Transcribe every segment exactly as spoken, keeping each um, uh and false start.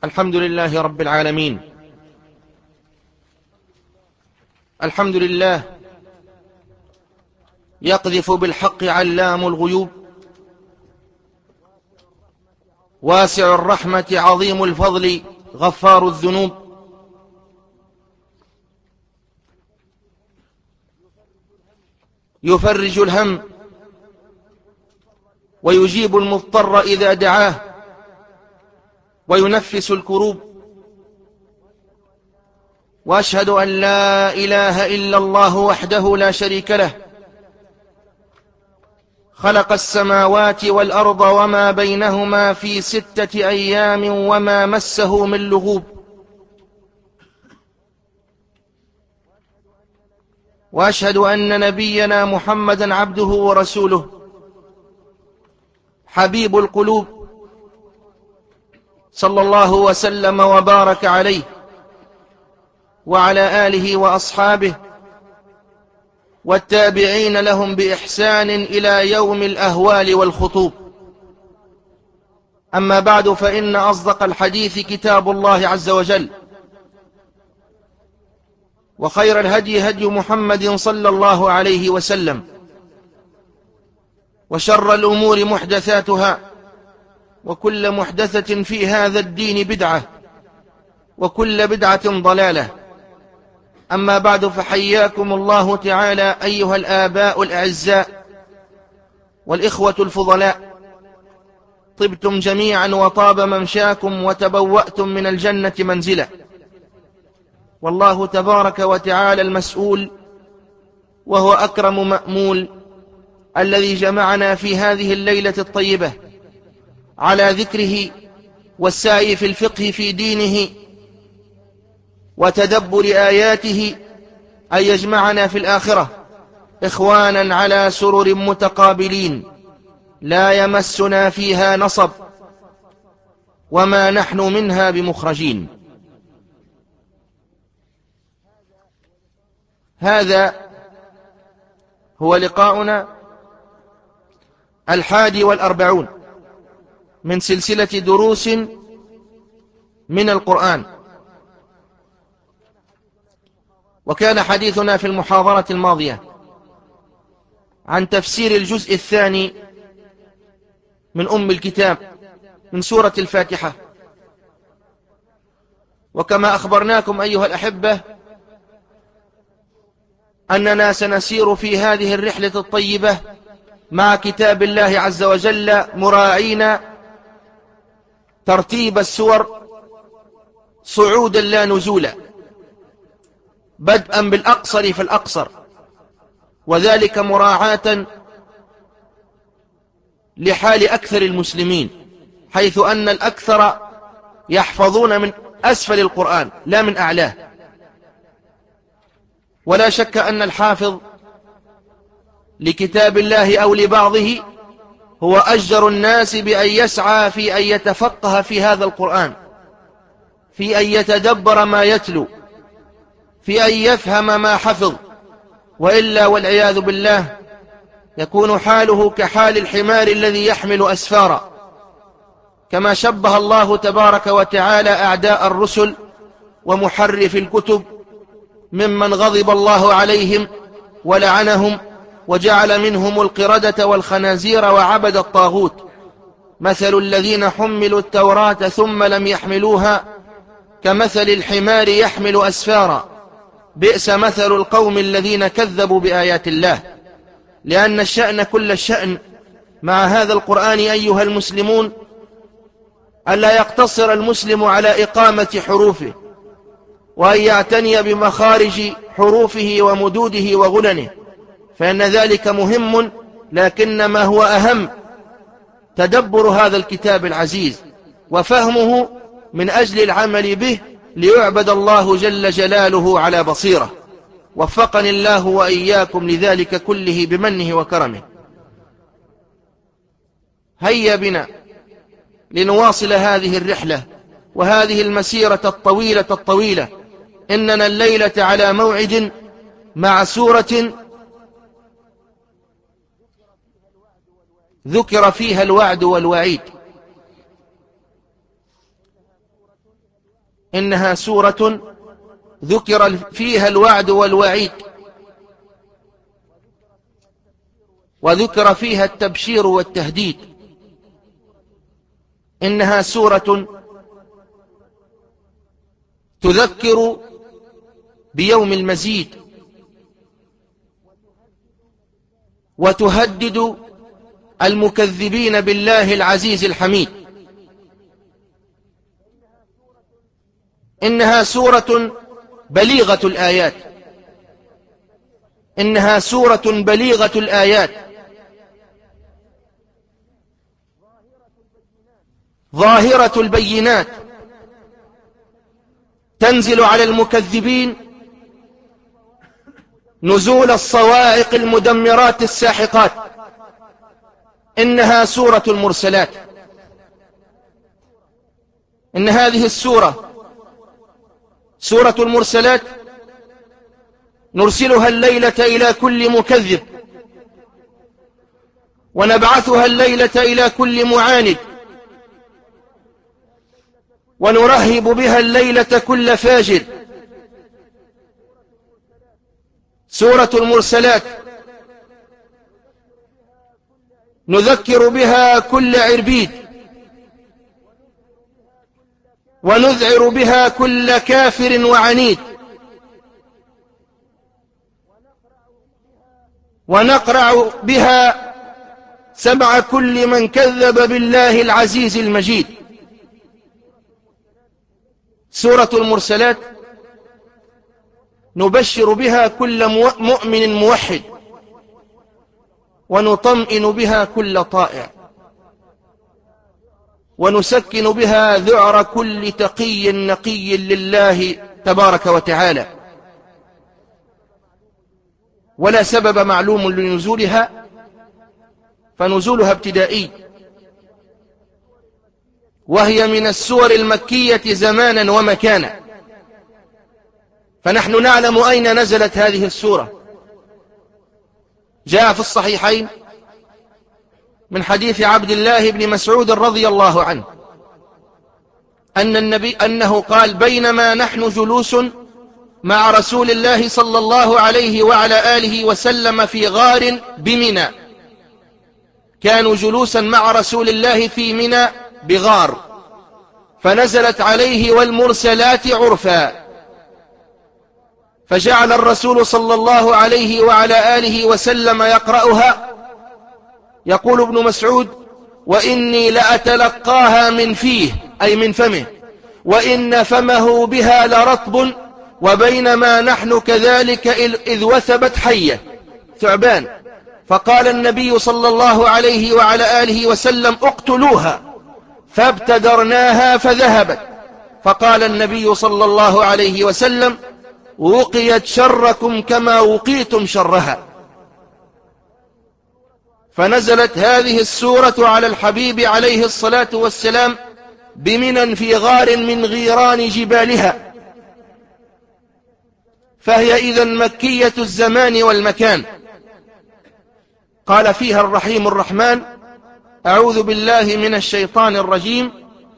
الحمد لله رب العالمين. الحمد لله يقذف بالحق علام الغيوب، واسع الرحمة عظيم الفضل غفار الذنوب، يفرج الهم ويجيب المضطر إذا دعاه، وينفس الكروب. وأشهد أن لا إله إلا الله وحده لا شريك له، خلق السماوات والأرض وما بينهما في ستة أيام وما مسه من لغوب. وأشهد أن نبينا محمدا عبده ورسوله، حبيب القلوب، صلى الله وسلم وبارك عليه وعلى آله وأصحابه والتابعين لهم بإحسان إلى يوم الأهوال والخطوب. أما بعد، فإن أصدق الحديث كتاب الله عز وجل، وخير الهدي هدي محمد صلى الله عليه وسلم، وشر الأمور محدثاتها، وكل محدثة في هذا الدين بدعة، وكل بدعة ضلالة. أما بعد، فحياكم الله تعالى أيها الآباء الأعزاء والإخوة الفضلاء، طبتم جميعا وطاب ممشاكم وتبوأتم من الجنة منزلا. والله تبارك وتعالى المسؤول، وهو أكرم مأمول، الذي جمعنا في هذه الليلة الطيبة على ذكره والسعي في الفقه في دينه وتدبر آياته، أن يجمعنا في الآخرة إخوانا على سرر متقابلين لا يمسنا فيها نصب، وما نحن منها بمخرجين. هذا هو لقاؤنا الحادي والأربعون من سلسلة دروس من القرآن، وكان حديثنا في المحاضرة الماضية عن تفسير الجزء الثاني من أم الكتاب من سورة الفاتحة. وكما أخبرناكم أيها الأحبة أننا سنسير في هذه الرحلة الطيبة مع كتاب الله عز وجل، مراعين ترتيب السور صعودا لا نزولا، بدءا بالأقصر فالأقصر، وذلك مراعاة لحال أكثر المسلمين، حيث أن الأكثر يحفظون من أسفل القرآن لا من أعلاه. ولا شك أن الحافظ لكتاب الله أو لبعضه هو أجدر الناس بأن يسعى في أن يتفقه في هذا القرآن، في أن يتدبر ما يتلو، في أن يفهم ما حفظ، وإلا والعياذ بالله يكون حاله كحال الحمار الذي يحمل أسفارا، كما شبه الله تبارك وتعالى أعداء الرسل ومحرف الكتب ممن غضب الله عليهم ولعنهم وجعل منهم القردة والخنازير وعبد الطاغوت. مثل الذين حملوا التوراة ثم لم يحملوها كمثل الحمار يحمل أسفارا، بئس مثل القوم الذين كذبوا بآيات الله. لأن الشأن كل الشأن مع هذا القرآن أيها المسلمون ألا يقتصر المسلم على إقامة حروفه، وأن يعتني بمخارج حروفه ومدوده وغننه، فإن ذلك مهم، لكن ما هو أهم تدبر هذا الكتاب العزيز وفهمه من أجل العمل به، ليعبد الله جل جلاله على بصيرة. وفقني الله وإياكم لذلك كله بمنه وكرمه. هيا بنا لنواصل هذه الرحلة وهذه المسيرة الطويلة الطويلة. إننا الليلة على موعد مع سورة ذكر فيها الوعد والوعيد، إنها سورة ذكر فيها الوعد والوعيد، وذكر فيها التبشير والتهديد. إنها سورة تذكر بيوم المزيد، وتهدد المكذبين بالله العزيز الحميد. إنها سورة بليغة الآيات، إنها سورة بليغة الآيات، ظاهرة البينات، تنزل على المكذبين نزول الصواعق المدمرات الساحقات. إنها سورة المرسلات. إن هذه السورة سورة المرسلات نرسلها الليلة إلى كل مكذب، ونبعثها الليلة إلى كل معاند، ونرهب بها الليلة كل فاجر. سورة المرسلات نذكر بها كل عربيد، ونذعر بها كل كافر وعنيد، ونقرع بها سمع كل من كذب بالله العزيز المجيد. سورة المرسلات نبشر بها كل مؤمن موحد، ونطمئن بها كل طائع، ونسكن بها ذعر كل تقي نقي لله تبارك وتعالى. ولا سبب معلوم لنزولها، فنزولها ابتدائي، وهي من السور المكية زمانا ومكانا. فنحن نعلم أين نزلت هذه السورة. جاء في الصحيحين من حديث عبد الله بن مسعود رضي الله عنه أن النبي أنه قال: بينما نحن جلوس مع رسول الله صلى الله عليه وعلى آله وسلم في غار بمنى. كانوا جلوسا مع رسول الله في منى بغار، فنزلت عليه والمرسلات عرفا، فجعل الرسول صلى الله عليه وعلى آله وسلم يقرأها. يقول ابن مسعود: وإني لأتلقاها من فيه، أي من فمه، وإن فمه بها لرطب، وبينما نحن كذلك إذ وثبت حية ثعبان، فقال النبي صلى الله عليه وعلى آله وسلم: اقتلوها، فابتدرناها فذهبت، فقال النبي صلى الله عليه وسلم: وقيت شركم كما وقيتم شرها. فنزلت هذه السورة على الحبيب عليه الصلاة والسلام بمنى في غار من غيران جبالها، فهي إذن مكية الزمان والمكان. قال فيها الرحيم الرحمن: أعوذ بالله من الشيطان الرجيم،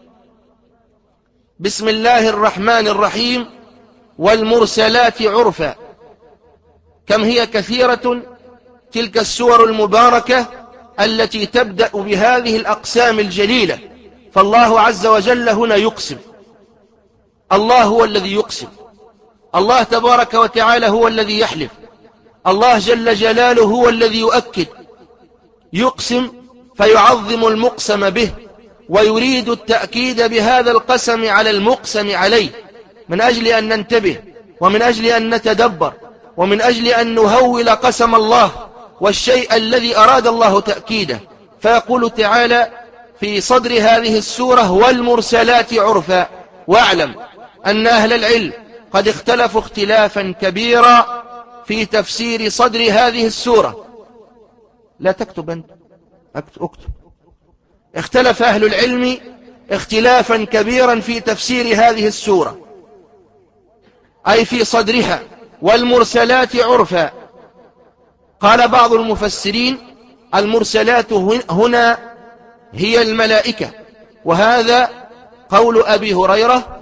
بسم الله الرحمن الرحيم، والمرسلات عرفا. كم هي كثيرة تلك السور المباركة التي تبدأ بهذه الأقسام الجليلة. فالله عز وجل هنا يقسم، الله هو الذي يقسم، الله تبارك وتعالى هو الذي يحلف، الله جل جلاله هو الذي يؤكد. يقسم فيعظم المقسم به، ويريد التأكيد بهذا القسم على المقسم عليه، من أجل أن ننتبه، ومن أجل أن نتدبر، ومن أجل أن نهول قسم الله والشيء الذي أراد الله تأكيده. فيقول تعالى في صدر هذه السورة: والمرسلات عرفا. واعلم أن أهل العلم قد اختلفوا اختلافا كبيرا في تفسير صدر هذه السورة. لا تكتب أنت، اكتب, اكتب. اختلف أهل العلم اختلافا كبيرا في تفسير هذه السورة، أي في صدرها: والمرسلات عرفا. قال بعض المفسرين: المرسلات هنا هي الملائكة، وهذا قول أبي هريرة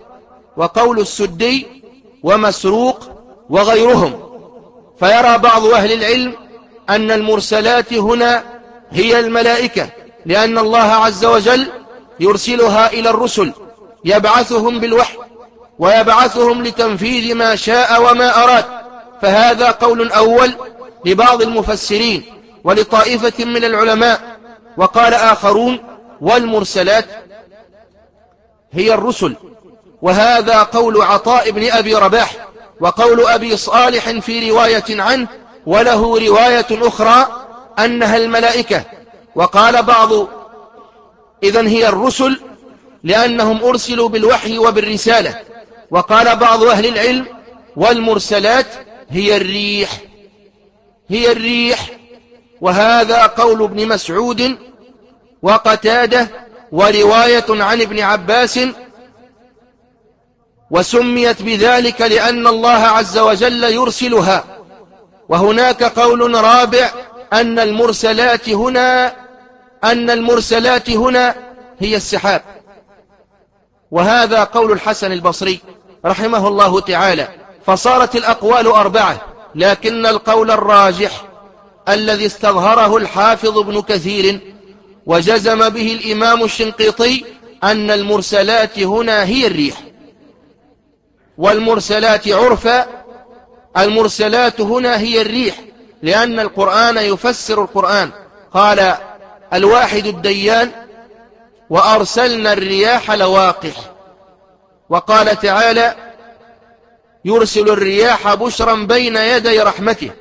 وقول السدي ومسروق وغيرهم. فيرى بعض أهل العلم أن المرسلات هنا هي الملائكة، لأن الله عز وجل يرسلها إلى الرسل يبعثهم بالوحي ويبعثهم لتنفيذ ما شاء وما أراد. فهذا قول أول لبعض المفسرين ولطائفة من العلماء. وقال آخرون والمرسلات هي الرسل، وهذا قول عطاء بن أبي رباح وقول أبي صالح في رواية عنه، وله رواية أخرى أنها الملائكة. وقال بعض إذن هي الرسل لأنهم أرسلوا بالوحي وبالرسالة. وقال بعض أهل العلم والمرسلات هي الريح، هي الريح، وهذا قول ابن مسعود وقتادة ورواية عن ابن عباس. وسميت بذلك لأن الله عز وجل يرسلها. وهناك قول رابع أن المرسلات هنا أن المرسلات هنا هي السحاب، وهذا قول الحسن البصري رحمه الله تعالى. فصارت الأقوال أربعة، لكن القول الراجح الذي استظهره الحافظ ابن كثير وجزم به الإمام الشنقيطي أن المرسلات هنا هي الريح. والمرسلات عرفا المرسلات هنا هي الريح، لأن القرآن يفسر القرآن. قال الواحد الديان وأرسلنا الرياح لواقح. وقال تعالى يرسل الرياح بشرا بين يدي رحمته.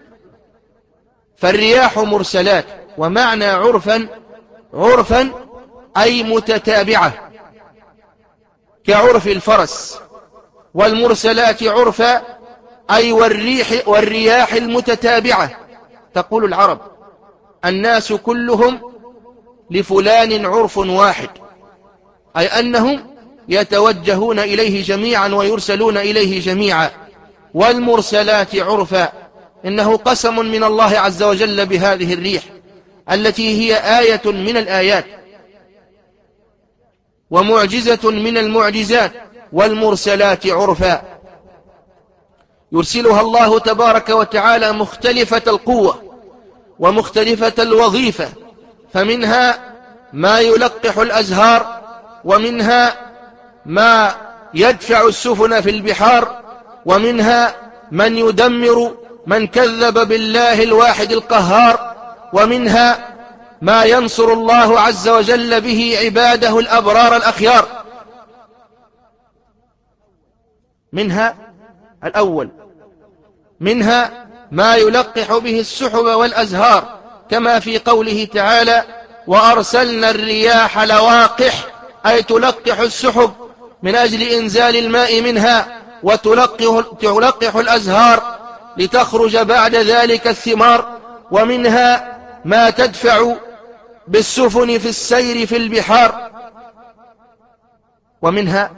فالرياح مرسلات. ومعنى عرفا عرفا أي متتابعة كعرف الفرس. والمرسلات عرفا أي والريح والرياح المتتابعة. تقول العرب الناس كلهم لفلان عرف واحد، أي أنهم يتوجهون إليه جميعا ويرسلون إليه جميعا. والمرسلات عرفا إنه قسم من الله عز وجل بهذه الريح التي هي آية من الآيات ومعجزة من المعجزات. والمرسلات عرفا يرسلها الله تبارك وتعالى مختلفة القوة ومختلفة الوظيفة، فمنها ما يلقح الأزهار، ومنها ما يدفع السفن في البحار، ومنها من يدمر من كذب بالله الواحد القهار، ومنها ما ينصر الله عز وجل به عباده الأبرار الأخيار. منها الأول منها ما يلقح به السحب والأزهار، كما في قوله تعالى وأرسلنا الرياح لواقح، أي تلقح السحب من أجل إنزال الماء منها، وتلقح الأزهار لتخرج بعد ذلك الثمار. ومنها ما تدفع بالسفن في السير في البحار. ومنها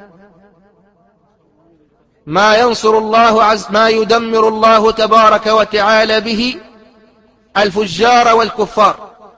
ما ينصر الله عز ما يدمر الله تبارك وتعالى به الفجار والكفار،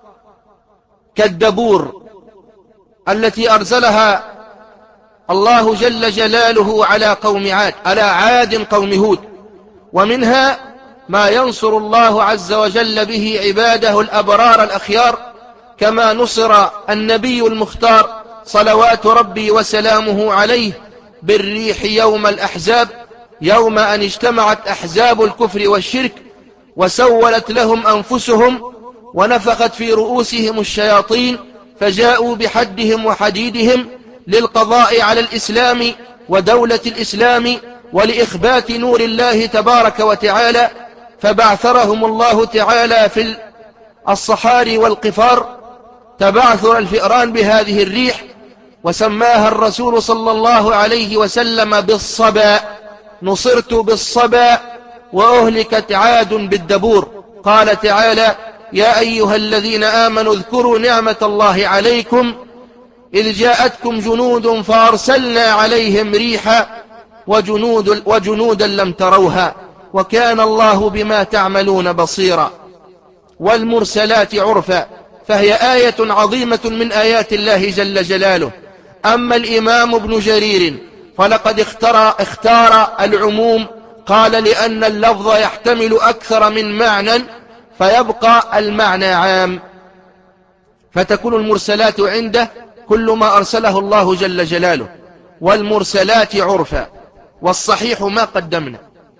كالدبور التي أرسلها الله جل جلاله على قوم عاد على عاد قوم هود. ومنها ما ينصر الله عز وجل به عباده الأبرار الأخيار، كما نصر النبي المختار صلوات ربي وسلامه عليه بالريح يوم الأحزاب، يوم أن اجتمعت أحزاب الكفر والشرك وسولت لهم أنفسهم ونفخت في رؤوسهم الشياطين، فجاءوا بحدهم وحديدهم للقضاء على الإسلام ودولة الإسلام ولإخبات نور الله تبارك وتعالى. فبعثرهم الله تعالى في الصحاري والقفار تبعثر الفئران بهذه الريح، وسماها الرسول صلى الله عليه وسلم بالصبا. نصرت بالصبا وأهلكت عاد بالدبور. قال تعالى يا أيها الذين آمنوا اذكروا نعمة الله عليكم إذ جاءتكم جنود فأرسلنا عليهم ريحا وجنود وجنودا لم تروها وكان الله بما تعملون بصيرا. والمرسلات عرفا، فهي آية عظيمة من آيات الله جل جلاله. أما الإمام ابن جرير فلقد اختار, اختار العموم، قال لأن اللفظ يحتمل أكثر من معنى فيبقى المعنى عام، فتكون المرسلات عنده كل ما أرسله الله جل جلاله، والمرسلات عرفا، والصحيح ما قدمنا،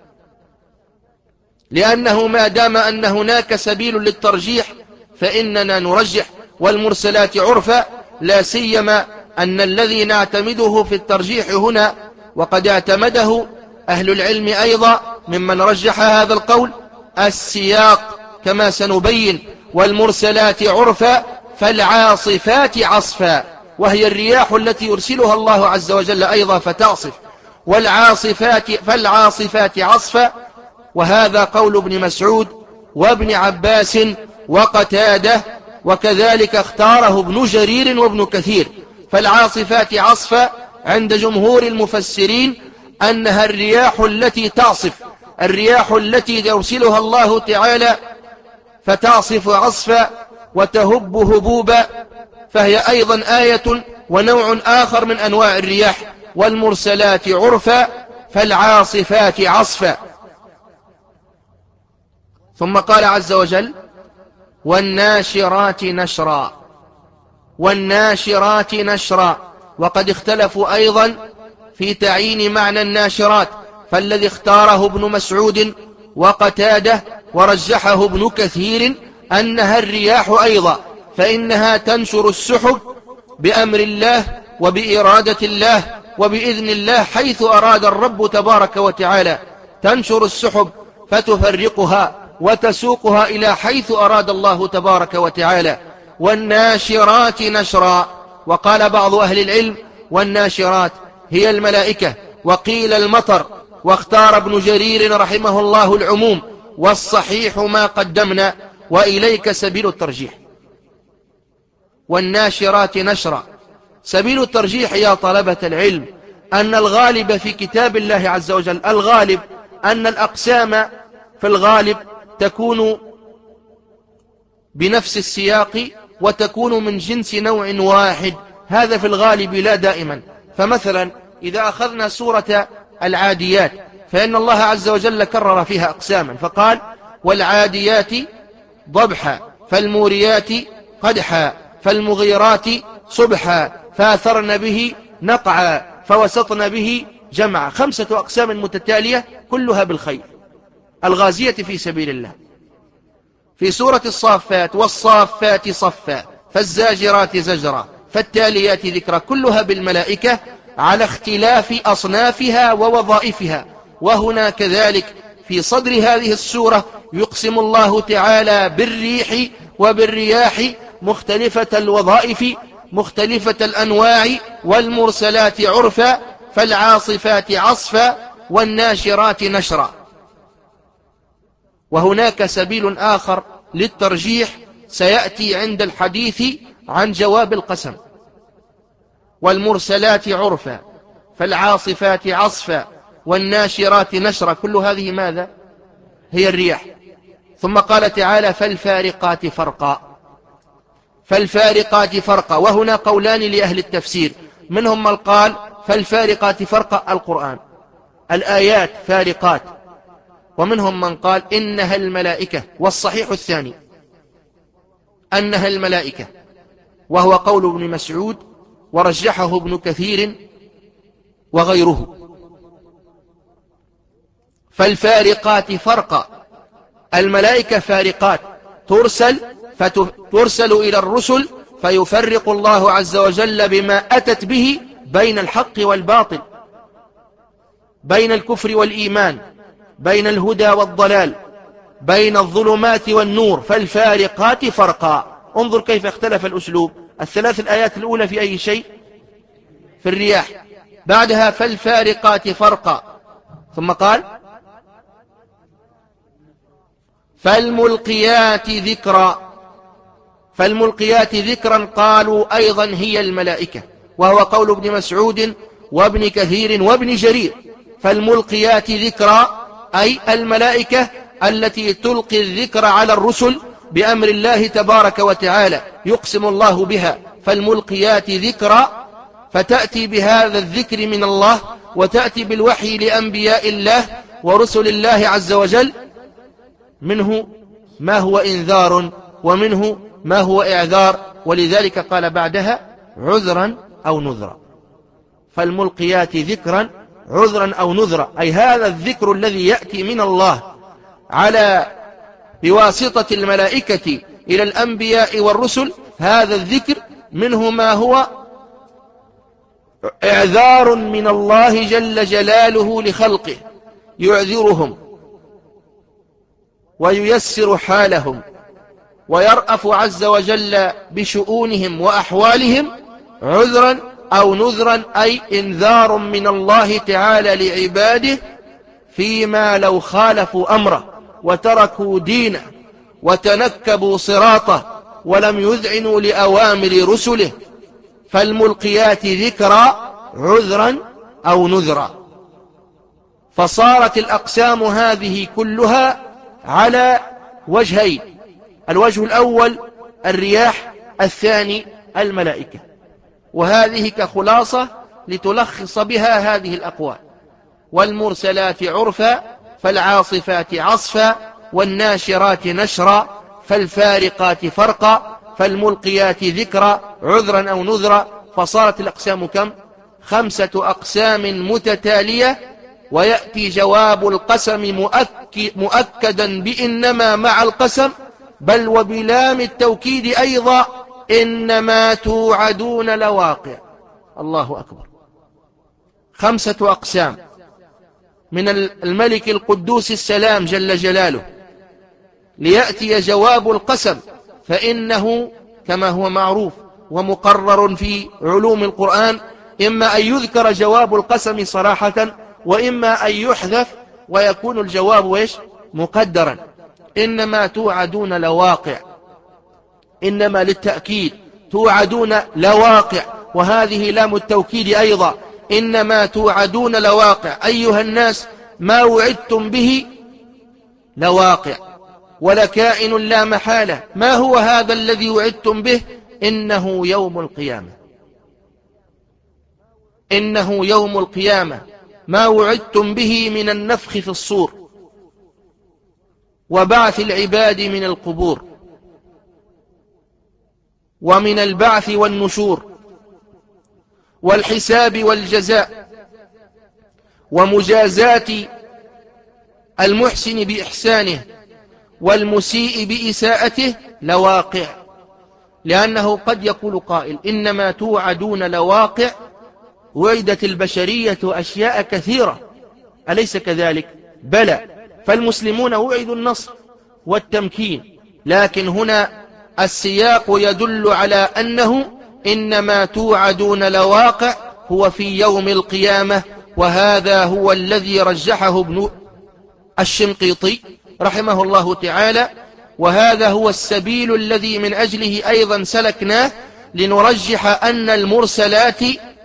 لأنه ما دام أن هناك سبيل للترجيح فإننا نرجح والمرسلات عرفا، لا سيما أن الذي نعتمده في الترجيح هنا، وقد اعتمده أهل العلم أيضا ممن رجح هذا القول، السياق كما سنبين. والمرسلات عرفا فالعاصفات عصفا، وهي الرياح التي يرسلها الله عز وجل أيضا فتعصف، والعاصفات فالعاصفات عصفا، وهذا قول ابن مسعود وابن عباس وقتاده، وكذلك اختاره ابن جرير وابن كثير. فالعاصفات عصفا عند جمهور المفسرين أنها الرياح التي تعصف، الرياح التي يرسلها الله تعالى فتعصف عصفا وتهب هبوبا، فهي أيضا آية ونوع آخر من أنواع الرياح. والمرسلات عرفا فالعاصفات عصفا. ثم قال عز وجل والناشرات نشرا، والناشرات نشرا، وقد اختلفوا أيضا في تعيين معنى الناشرات، فالذي اختاره ابن مسعود وقتاده ورجحه ابن كثير أنها الرياح أيضا، فإنها تنشر السحب بأمر الله وبإرادة الله وبإذن الله حيث أراد الرب تبارك وتعالى، تنشر السحب فتفرقها وتسوقها إلى حيث أراد الله تبارك وتعالى. والناشرات نشرا، وقال بعض أهل العلم والناشرات هي الملائكة، وقيل المطر، واختار ابن جرير رحمه الله العموم، والصحيح ما قدمنا، وإليك سبيل الترجيح. والناشرات نشرا، سبيل الترجيح يا طلبة العلم أن الغالب في كتاب الله عز وجل، الغالب أن الأقسام في الغالب تكون بنفس السياق وتكون من جنس نوع واحد، هذا في الغالب لا دائما. فمثلا إذا أخذنا سورة العاديات فإن الله عز وجل كرر فيها أقساما، فقال والعاديات ضبحا فالموريات قدحا فالمغيرات صبحا فاثرن به نقعا فوسطن به جمعا، خمسة أقسام متتالية كلها بالخير، الغازية في سبيل الله. في سورة الصافات والصافات صفا فالزاجرات زجرا فالتاليات ذكرا، كلها بالملائكة على اختلاف أصنافها ووظائفها. وهنا كذلك في صدر هذه السورة يقسم الله تعالى بالريح وبالرياح مختلفة الوظائف مختلفة الأنواع، والمرسلات عرفا فالعاصفات عصفا والناشرات نشرا. وهناك سبيل آخر للترجيح سيأتي عند الحديث عن جواب القسم. والمرسلات عرفا فالعاصفات عصفا والناشرات نشرا، كل هذه ماذا؟ هي الرياح. ثم قال تعالى فالفارقات فرقا، فالفارقات فرقا، وهنا قولان لأهل التفسير، منهم من قال فالفارقات فرقا القرآن الآيات فارقات، ومنهم من قال إنها الملائكة، والصحيح الثاني أنها الملائكة، وهو قول ابن مسعود ورجحه ابن كثير وغيره. فالفارقات فرقا، الملائكة فارقات ترسل فترسل إلى الرسل فيفرق الله عز وجل بما أتت به بين الحق والباطل، بين الكفر والإيمان، بين الهدى والضلال، بين الظلمات والنور. فالفارقات فرقا. انظر كيف اختلف الأسلوب، الثلاث الآيات الأولى في أي شيء؟ في الرياح، بعدها فالفارقات فرقا، ثم قال فالملقيات ذكرا، فالملقيات ذكرا قالوا أيضا هي الملائكة، وهو قول ابن مسعود وابن كثير وابن جرير. فالملقيات ذكرا أي الملائكة التي تلقي الذكر على الرسل بأمر الله تبارك وتعالى، يقسم الله بها. فالملقيات ذكرا فتأتي بهذا الذكر من الله وتأتي بالوحي لأنبياء الله ورسل الله عز وجل، منه ما هو إنذار ومنه ما هو إعذار، ولذلك قال بعدها عذرا أو نذرا. فالملقيات ذكرا عذرا أو نذرا، أي هذا الذكر الذي يأتي من الله على بواسطة الملائكة إلى الأنبياء والرسل، هذا الذكر منه ما هو إعذار من الله جل جلاله لخلقه، يعذرهم وييسر حالهم ويرأف عز وجل بشؤونهم وأحوالهم، عذرا أو نذرا، أي إنذار من الله تعالى لعباده فيما لو خالفوا أمره وتركوا دينه وتنكبوا صراطه ولم يذعنوا لأوامر رسله. فالملقيات ذكرا عذرا أو نذرا. فصارت الأقسام هذه كلها على وجهين: الوجه الأول الرياح، الثاني الملائكة. وهذه كخلاصة لتلخص بها هذه الأقوال: والمرسلات عرفا، فالعاصفات عصفا، والناشرات نشرا، فالفارقات فرقا، فالملقيات ذكرا عذرا أو نذرا. فصارت الأقسام كم؟ خمسة أقسام متتالية، ويأتي جواب القسم مؤكد مؤكدا بإنما مع القسم، بل وبلام التوكيد أيضا: إنما توعدون لواقع. الله أكبر. خمسة أقسام من الملك القدوس السلام جل جلاله، ليأتي جواب القسم، فإنه كما هو معروف ومقرر في علوم القرآن إما أن يذكر جواب القسم صراحة، وإما أن يحذف ويكون الجواب ويش مقدرا. إنما توعدون لواقع، إنما للتأكيد، توعدون لواقع، وهذه لام التوكيد أيضا: إنما توعدون لواقع. أيها الناس، ما وعدتم به لواقع ولكائن لا محالة. ما هو هذا الذي وعدتم به؟ إنه يوم القيامة. إنه يوم القيامة، ما وعدتم به من النفخ في الصور وبعث العباد من القبور ومن البعث والنشور والحساب والجزاء ومجازات المحسن بإحسانه والمسيء بإساءته لواقع. لأنه قد يقول قائل: إنما توعدون لواقع، وعدت البشرية أشياء كثيرة، أليس كذلك؟ بلى، فالمسلمون وعدوا النصر والتمكين، لكن هنا السياق يدل على أنه إنما توعدون لواقع هو في يوم القيامة. وهذا هو الذي رجحه ابن الشنقيطي رحمه الله تعالى، وهذا هو السبيل الذي من أجله أيضا سلكناه، لنرجح أن المرسلات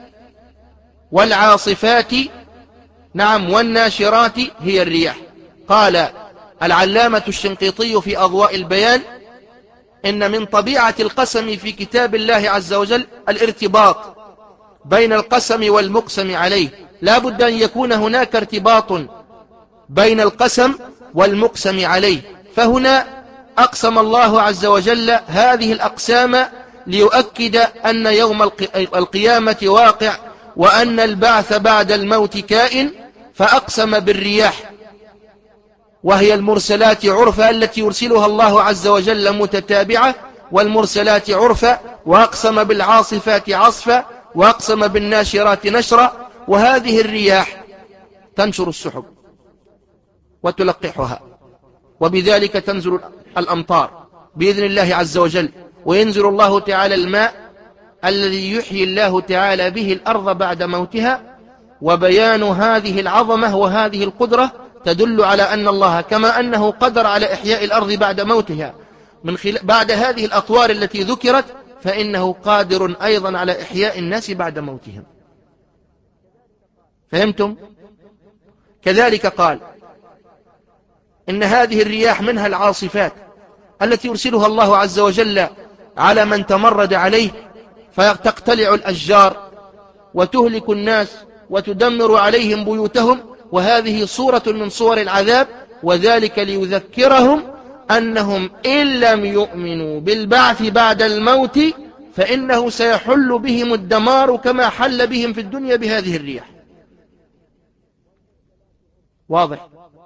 والعاصفات نعم والناشرات هي الرياح. قال العلامة الشنقيطي في أضواء البيان: إن من طبيعة القسم في كتاب الله عز وجل الارتباط بين القسم والمقسم عليه، لا بد أن يكون هناك ارتباط بين القسم والمقسم عليه. فهنا أقسم الله عز وجل هذه الأقسام ليؤكد أن يوم القيامة واقع، وأن البعث بعد الموت كائن، فأقسم بالرياح وهي المرسلات عرفا التي يرسلها الله عز وجل متتابعة، والمرسلات عرفا، وأقسم بالعاصفات عصفا، وأقسم بالناشرات نشرا. وهذه الرياح تنشر السحب وتلقحها، وبذلك تنزل الأمطار بإذن الله عز وجل، وينزل الله تعالى الماء الذي يحيي الله تعالى به الأرض بعد موتها. وبيان هذه العظمة وهذه القدرة تدل على أن الله كما أنه قدر على إحياء الأرض بعد موتها من خلال بعد هذه الأطوار التي ذكرت، فإنه قادر أيضا على إحياء الناس بعد موتهم. فهمتم؟ كذلك قال إن هذه الرياح منها العاصفات التي يرسلها الله عز وجل على من تمرد عليه، فتقتلع الأشجار وتهلك الناس وتدمر عليهم بيوتهم، وهذه صورة من صور العذاب، وذلك ليذكرهم أنهم إن لم يؤمنوا بالبعث بعد الموت فإنه سيحل بهم الدمار كما حل بهم في الدنيا بهذه الرياح. واضح؟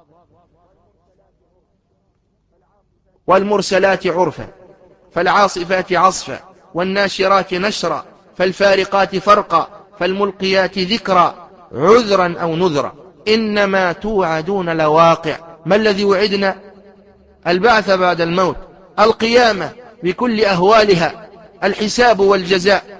والمرسلات عرفا فالعاصفات عصفا والناشرات نشرا فالفارقات فرقا فالملقيات ذكرا عذرا أو نذرا إنما توعدون لواقع. ما الذي وعدنا؟ البعث بعد الموت، القيامة بكل أهوالها، الحساب والجزاء.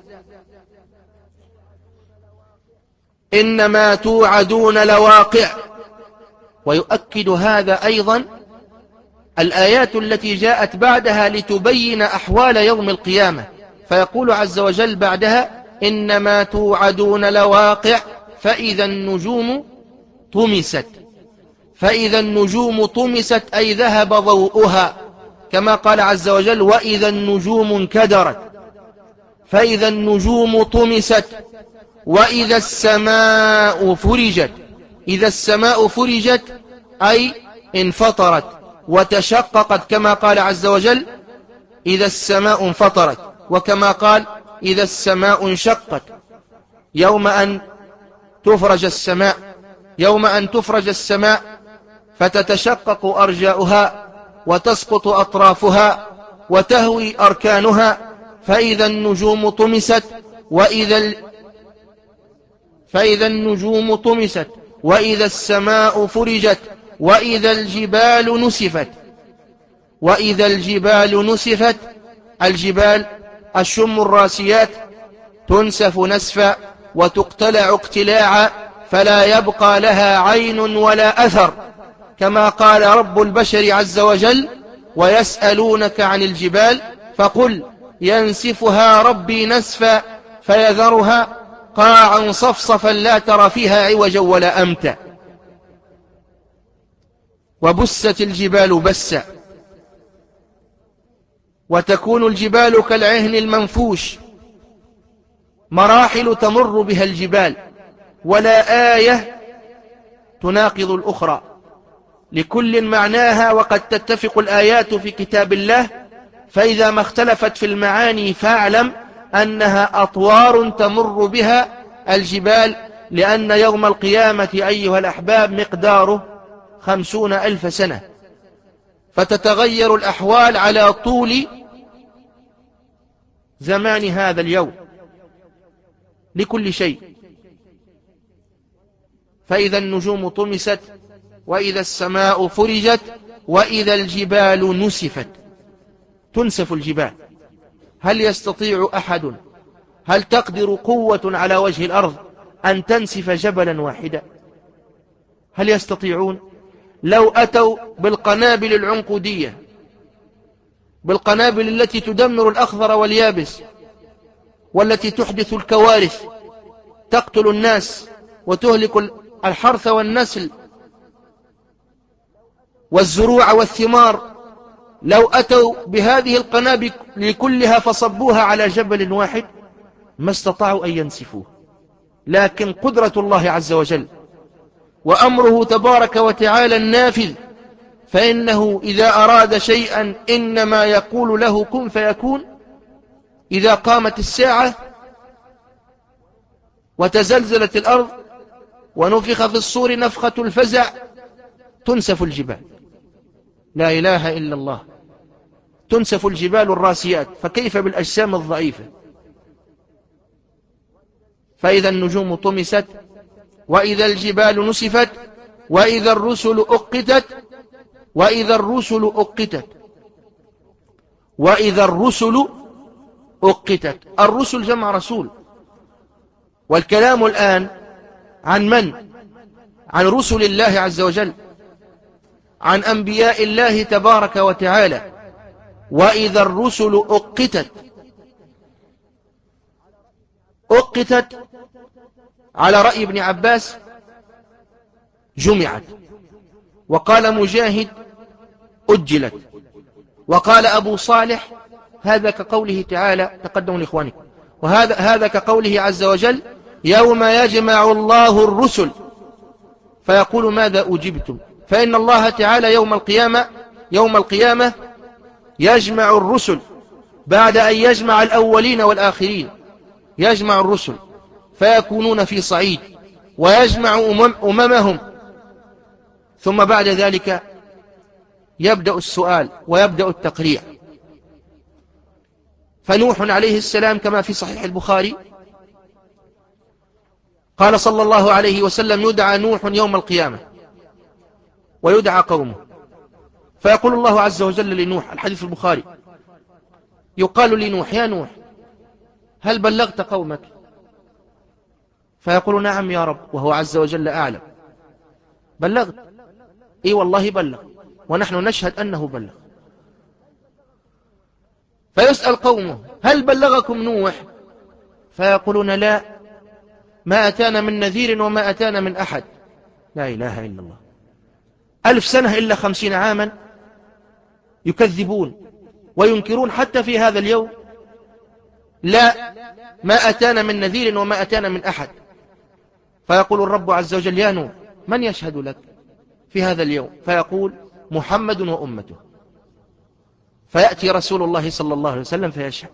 إنما توعدون لواقع. ويؤكد هذا أيضا الآيات التي جاءت بعدها لتبين أحوال يوم القيامة، فيقول عز وجل بعدها إنما توعدون لواقع فإذا النجوم طمست. فإذا النجوم طمست أي ذهب ضوءها، كما قال عز وجل وإذا النجوم انكدرت. فإذا النجوم طمست وإذا السماء فرجت. إذا السماء فرجت أي انفطرت وتشققت، كما قال عز وجل إذا السماء انفطرت، وكما قال إذا السماء انشقت. يوم أن تفرج السماء يوم أن تفرج السماء فتتشقق أرجاؤها وتسقط أطرافها وتهوي أركانها. فإذا النجوم طمست وإذا ال... فإذا النجوم طمست وإذا السماء فرجت وإذا الجبال نسفت. وإذا الجبال نسفت، الجبال الشم الراسيات تنسف نسفا وتقتلع اقتلاعا فلا يبقى لها عين ولا أثر، كما قال رب البشر عز وجل ويسألونك عن الجبال فقل ينسفها ربي نسفا فيذرها قاعا صفصفا لا ترى فيها عوجا ولا أمتا. وبست الجبال بسا، وتكون الجبال كالعهن المنفوش، مراحل تمر بها الجبال ولا آية تناقض الأخرى، لكل معناها وقد تتفق الآيات في كتاب الله. فإذا ما اختلفت في المعاني فاعلم أنها أطوار تمر بها الجبال، لأن يوم القيامة أيها الأحباب مقداره خمسون ألف سنة، فتتغير الأحوال على طول زمان هذا اليوم لكل شيء. فإذا النجوم طمست وإذا السماء فرجت وإذا الجبال نسفت. تنسف الجبال. هل يستطيع أحد، هل تقدر قوة على وجه الأرض أن تنسف جبلا واحدا؟ هل يستطيعون؟ لو أتوا بالقنابل العنقودية، بالقنابل التي تدمر الأخضر واليابس والتي تحدث الكوارث، تقتل الناس وتهلك الحرث والنسل والزروع والثمار، لو أتوا بهذه القنابل كلها فصبوها على جبل واحد ما استطاعوا أن ينسفوه. لكن قدرة الله عز وجل وأمره تبارك وتعالى النافذ، فإنه إذا أراد شيئا إنما يقول له كن فيكون. إذا قامت الساعة وتزلزلت الأرض ونفخ في الصور نفخة الفزع تنسف الجبال. لا إله إلا الله. تنسف الجبال الراسيات، فكيف بالأجسام الضعيفة؟ فإذا النجوم طمست وإذا الجبال نسفت وإذا الرسل أقتت وإذا الرسل أقتت وإذا الرسل أقتت. الرسل جمع رسول، والكلام الآن عن من؟ عن رسل الله عز وجل، عن أنبياء الله تبارك وتعالى. وإذا الرسل أقتت. أقتت على رأي ابن عباس جمعت، وقال مجاهد أجلت، وقال أبو صالح هذا كقوله تعالى تقدموا لإخوانكم، وهذا هذا كقوله عز وجل يوم يجمع الله الرسل فيقول ماذا أجبتم؟ فإن الله تعالى يوم القيامة يوم القيامة يجمع الرسل بعد أن يجمع الأولين والآخرين، يجمع الرسل فيكونون في صعيد ويجمع أمم أممهم، ثم بعد ذلك يبدأ السؤال ويبدأ التقريع. فنوح عليه السلام كما في صحيح البخاري قال صلى الله عليه وسلم يدعى نوح يوم القيامة ويدعى قومه، فيقول الله عز وجل لنوح، الحديث البخاري، يقال لنوح يا نوح هل بلغت قومك؟ فيقول نعم يا رب، وهو عز وجل أعلم. بلغت؟ إي والله بلغ، ونحن نشهد أنه بلغ. فيسأل قومه هل بلغكم نوح؟ فيقولون لا، ما أتانا من نذير وما أتانا من أحد. لا إله إلا الله، ألف سنة إلا خمسين عاما يكذبون وينكرون حتى في هذا اليوم. لا، ما أتانا من نذير وما أتانا من أحد. فيقول الرب عز وجل يا نوح من يشهد لك في هذا اليوم؟ فيقول محمد وأمته. فيأتي رسول الله صلى الله عليه وسلم فيشهد،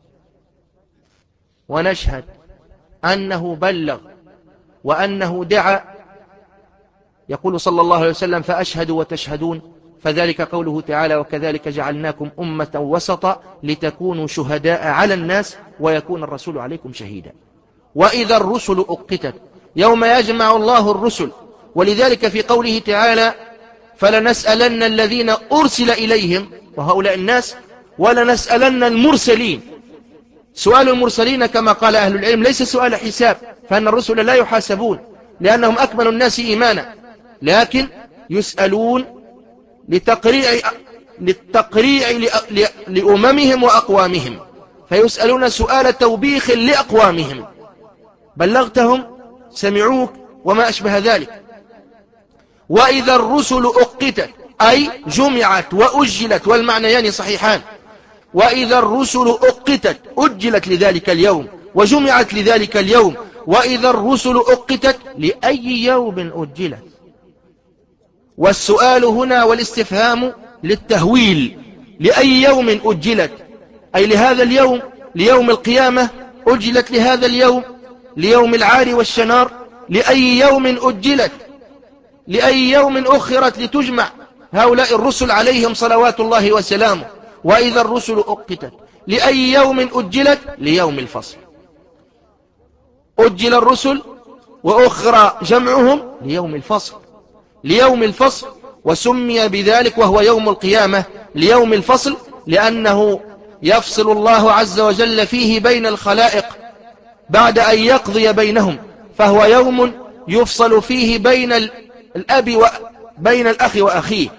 ونشهد أنه بلغ وأنه دعا. يقول صلى الله عليه وسلم فأشهد وتشهدون، فذلك قوله تعالى وكذلك جعلناكم أمة وسطا لتكونوا شهداء على الناس ويكون الرسول عليكم شهيدا. وإذا الرسل أقتت يوم يجمع الله الرسل، ولذلك في قوله تعالى فلنسألن الذين أرسل إليهم وهؤلاء الناس ولنسألن المرسلين. سؤال المرسلين كما قال أهل العلم ليس سؤال حساب، فأن الرسل لا يحاسبون لأنهم أكمل الناس إيمانا، لكن يسألون لتقريع, للتقريع لأممهم وأقوامهم، فيسألون سؤال توبيخ لأقوامهم، بلغتهم سمعوك وما أشبه ذلك. وإذا الرسل أقتت أي جمعت وأجلت، والمعنيان صحيحان. وإذا الرسل أقتت أجلت لذلك اليوم وجمعت لذلك اليوم. وإذا الرسل أقتت لأي يوم أجلت؟ والسؤال هنا والاستفهام للتهويل، لأي يوم أجلت؟ أي لهذا اليوم، ليوم القيامة أجلت لهذا اليوم، ليوم العار والشنار. لأي يوم أجلت؟ لأي يوم أخرت لتجمع هؤلاء الرسل عليهم صلوات الله وسلامه؟ وإذا الرسل أقتت لأي يوم أجلت؟ ليوم الفصل. أجل الرسل وأخرى جمعهم ليوم الفصل، ليوم الفصل. وسمي بذلك وهو يوم القيامة ليوم الفصل لأنه يفصل الله عز وجل فيه بين الخلائق بعد أن يقضي بينهم، فهو يوم يفصل فيه بين الأب وبين الأخ وأخيه،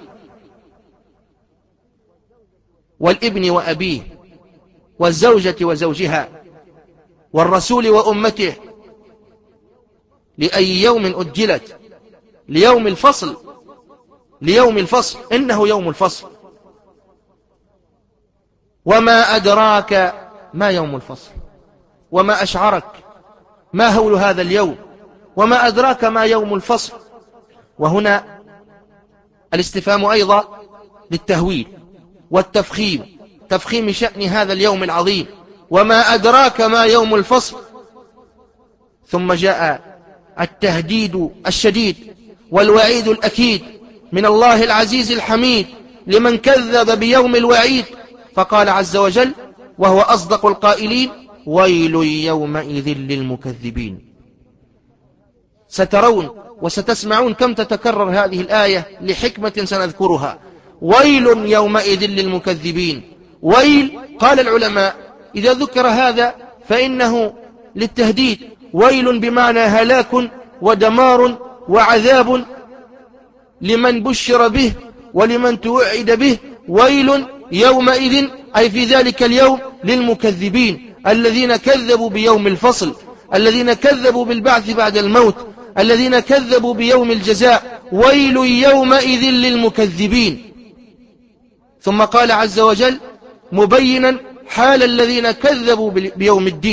والابن وأبيه، والزوجة وزوجها، والرسول وأمته. لأي يوم أجلت؟ ليوم الفصل، ليوم الفصل، إنه يوم الفصل. وما أدراك ما يوم الفصل؟ وما أشعرك ما هول هذا اليوم؟ وما أدراك ما يوم الفصل؟ وهنا الاستفهام أيضا للتهويل والتفخيم، تفخيم شأن هذا اليوم العظيم. وما أدراك ما يوم الفصل؟ ثم جاء التهديد الشديد والوعيد الأكيد من الله العزيز الحميد لمن كذب بيوم الوعيد، فقال عز وجل وهو أصدق القائلين ويل يومئذ للمكذبين. سترون وستسمعون كم تتكرر هذه الآية لحكمة سنذكرها. ويل يومئذ للمكذبين. ويل، قال العلماء إذا ذكر هذا فإنه للتهديد، ويل بمعنى هلاك ودمار وعذاب لمن بشر به ولمن توعد به. ويل يومئذ أي في ذلك اليوم للمكذبين الذين كذبوا بيوم الفصل، الذين كذبوا بالبعث بعد الموت، الذين كذبوا بيوم الجزاء. ويل يومئذ للمكذبين. ثم قال عز وجل مبينا حال الذين كذبوا بيوم الدين،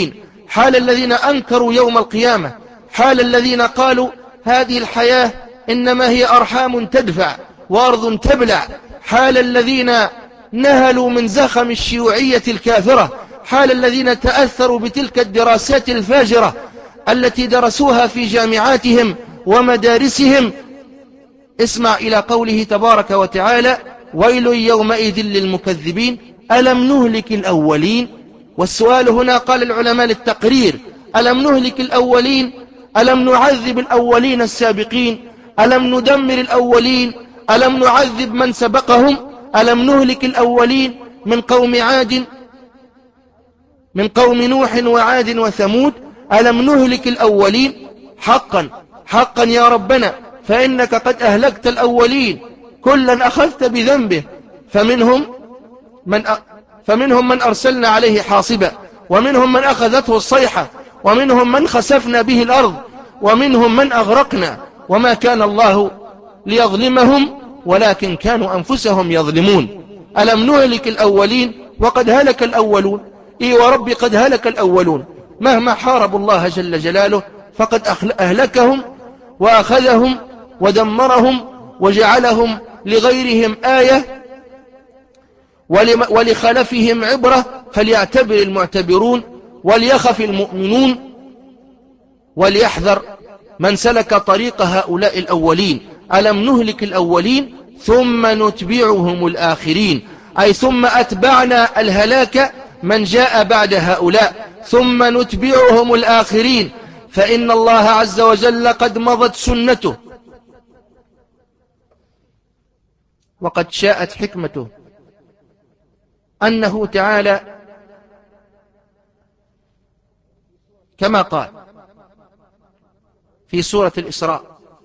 حال الذين أنكروا يوم القيامة، حال الذين قالوا هذه الحياة إنما هي أرحام تدفع وأرض تبلع، حال الذين نهلوا من زخم الشيوعية الكافرة، حال الذين تأثروا بتلك الدراسات الفاجرة التي درسوها في جامعاتهم ومدارسهم. اسمع إلى قوله تبارك وتعالى: ويل يومئذ للمكذبين ألم نهلك الأولين. والسؤال هنا قال العلماء للتقرير: ألم نهلك الأولين؟ ألم نعذب الأولين السابقين؟ ألم ندمر الأولين؟ ألم نعذب من سبقهم؟ ألم نهلك الأولين من قوم عاد، من قوم نوح وعاد وثمود؟ ألم نهلك الأولين؟ حقا حقا يا ربنا، فإنك قد أهلكت الأولين، كلا أخذت بذنبه، فمنهم من أ... فمنهم من أرسلنا عليه حاصبا، ومنهم من أخذته الصيحة، ومنهم من خسفنا به الأرض، ومنهم من أغرقنا، وما كان الله ليظلمهم ولكن كانوا أنفسهم يظلمون. ألم نهلك الأولين وقد هلك الأولون. إي ورب قد هلك الأولون، مهما حاربوا الله جل جلاله فقد أهلكهم وأخذهم ودمرهم وجعلهم لغيرهم آية ولخلفهم عبرة، فليعتبر المعتبرون وليخف المؤمنون وليحذر من سلك طريق هؤلاء الأولين. ألم نهلك الأولين ثم نتبعهم الآخرين، أي ثم أتبعنا الهلاك من جاء بعد هؤلاء، ثم نتبعهم الآخرين، فإن الله عز وجل قد مضت سنته وقد شاءت حكمته أنه تعالى كما قال في سورة الإسراء: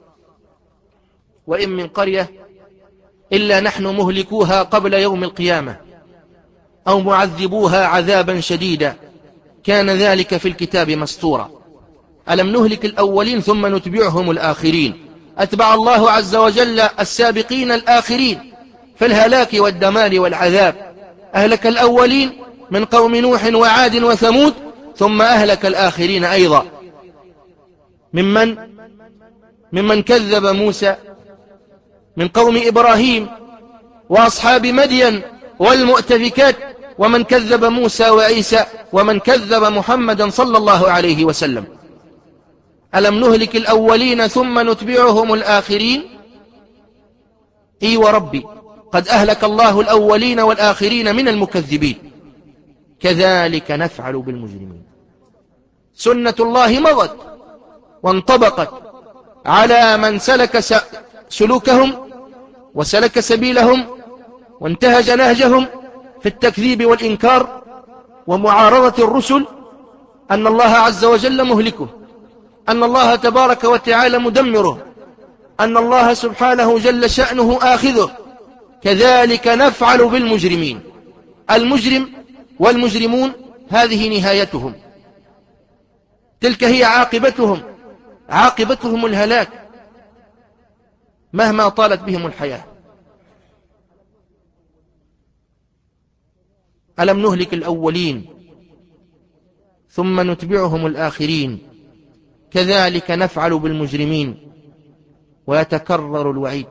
وإن من قرية إلا نحن مهلكوها قبل يوم القيامة أو معذبوها عذابا شديدا كان ذلك في الكتاب مسطورا. ألم نهلك الأولين ثم نتبعهم الآخرين. أتبع الله عز وجل السابقين الآخرين في الهلاك والدمار والعذاب. أهلك الأولين من قوم نوح وعاد وثمود، ثم أهلك الآخرين أيضا ممن ممن كذب موسى من قوم إبراهيم وأصحاب مدين والمؤتفكات، ومن كذب موسى وعيسى، ومن كذب محمدا صلى الله عليه وسلم. ألم نهلك الأولين ثم نتبعهم الآخرين. إي وربي قد أهلك الله الأولين والآخرين من المكذبين، كذلك نفعل بالمجرمين. سنة الله مضت وانطبقت على من سلك سلوكهم وسلك سبيلهم وانتهج نهجهم في التكذيب والإنكار ومعارضة الرسل، أن الله عز وجل مهلكه، أن الله تبارك وتعالى مدمره، أن الله سبحانه جل شأنه آخذه. كذلك نفعل بالمجرمين. المجرم والمجرمون هذه نهايتهم، تلك هي عاقبتهم، عاقبتهم الهلاك مهما طالت بهم الحياة. ألم نهلك الأولين ثم نتبعهم الآخرين كذلك نفعل بالمجرمين. ويتكرر الوعيد،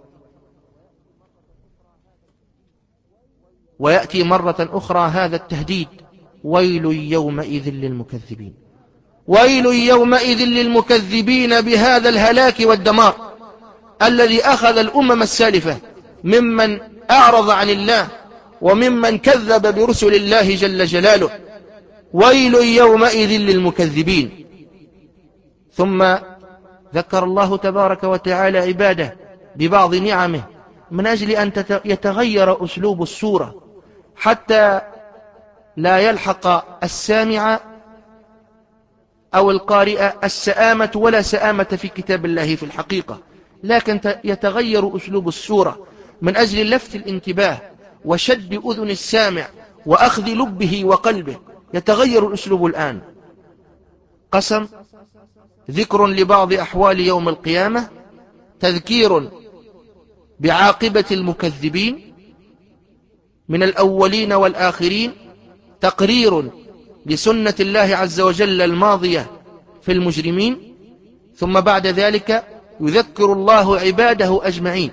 ويأتي مرة أخرى هذا التهديد: ويل يومئذ للمكذبين. ويل يومئذ للمكذبين بهذا الهلاك والدمار الذي أخذ الأمم السالفة ممن أعرض عن الله وممن كذب برسل الله جل جلاله. ويل يومئذ للمكذبين. ثم ذكر الله تبارك وتعالى عباده ببعض نعمه من أجل أن يتغير أسلوب السورة حتى لا يلحق السامع أو القارئ السآمة ولا سآمة في كتاب الله في الحقيقة، لكن يتغير أسلوب السورة من أجل لفت الانتباه وشد أذن السامع وأخذ لبه وقلبه. يتغير الأسلوب الآن: قسم، ذكر لبعض أحوال يوم القيامة، تذكير بعاقبة المكذبين من الأولين والآخرين، تقرير لسنة الله عز وجل الماضية في المجرمين، ثم بعد ذلك يذكر الله عباده أجمعين،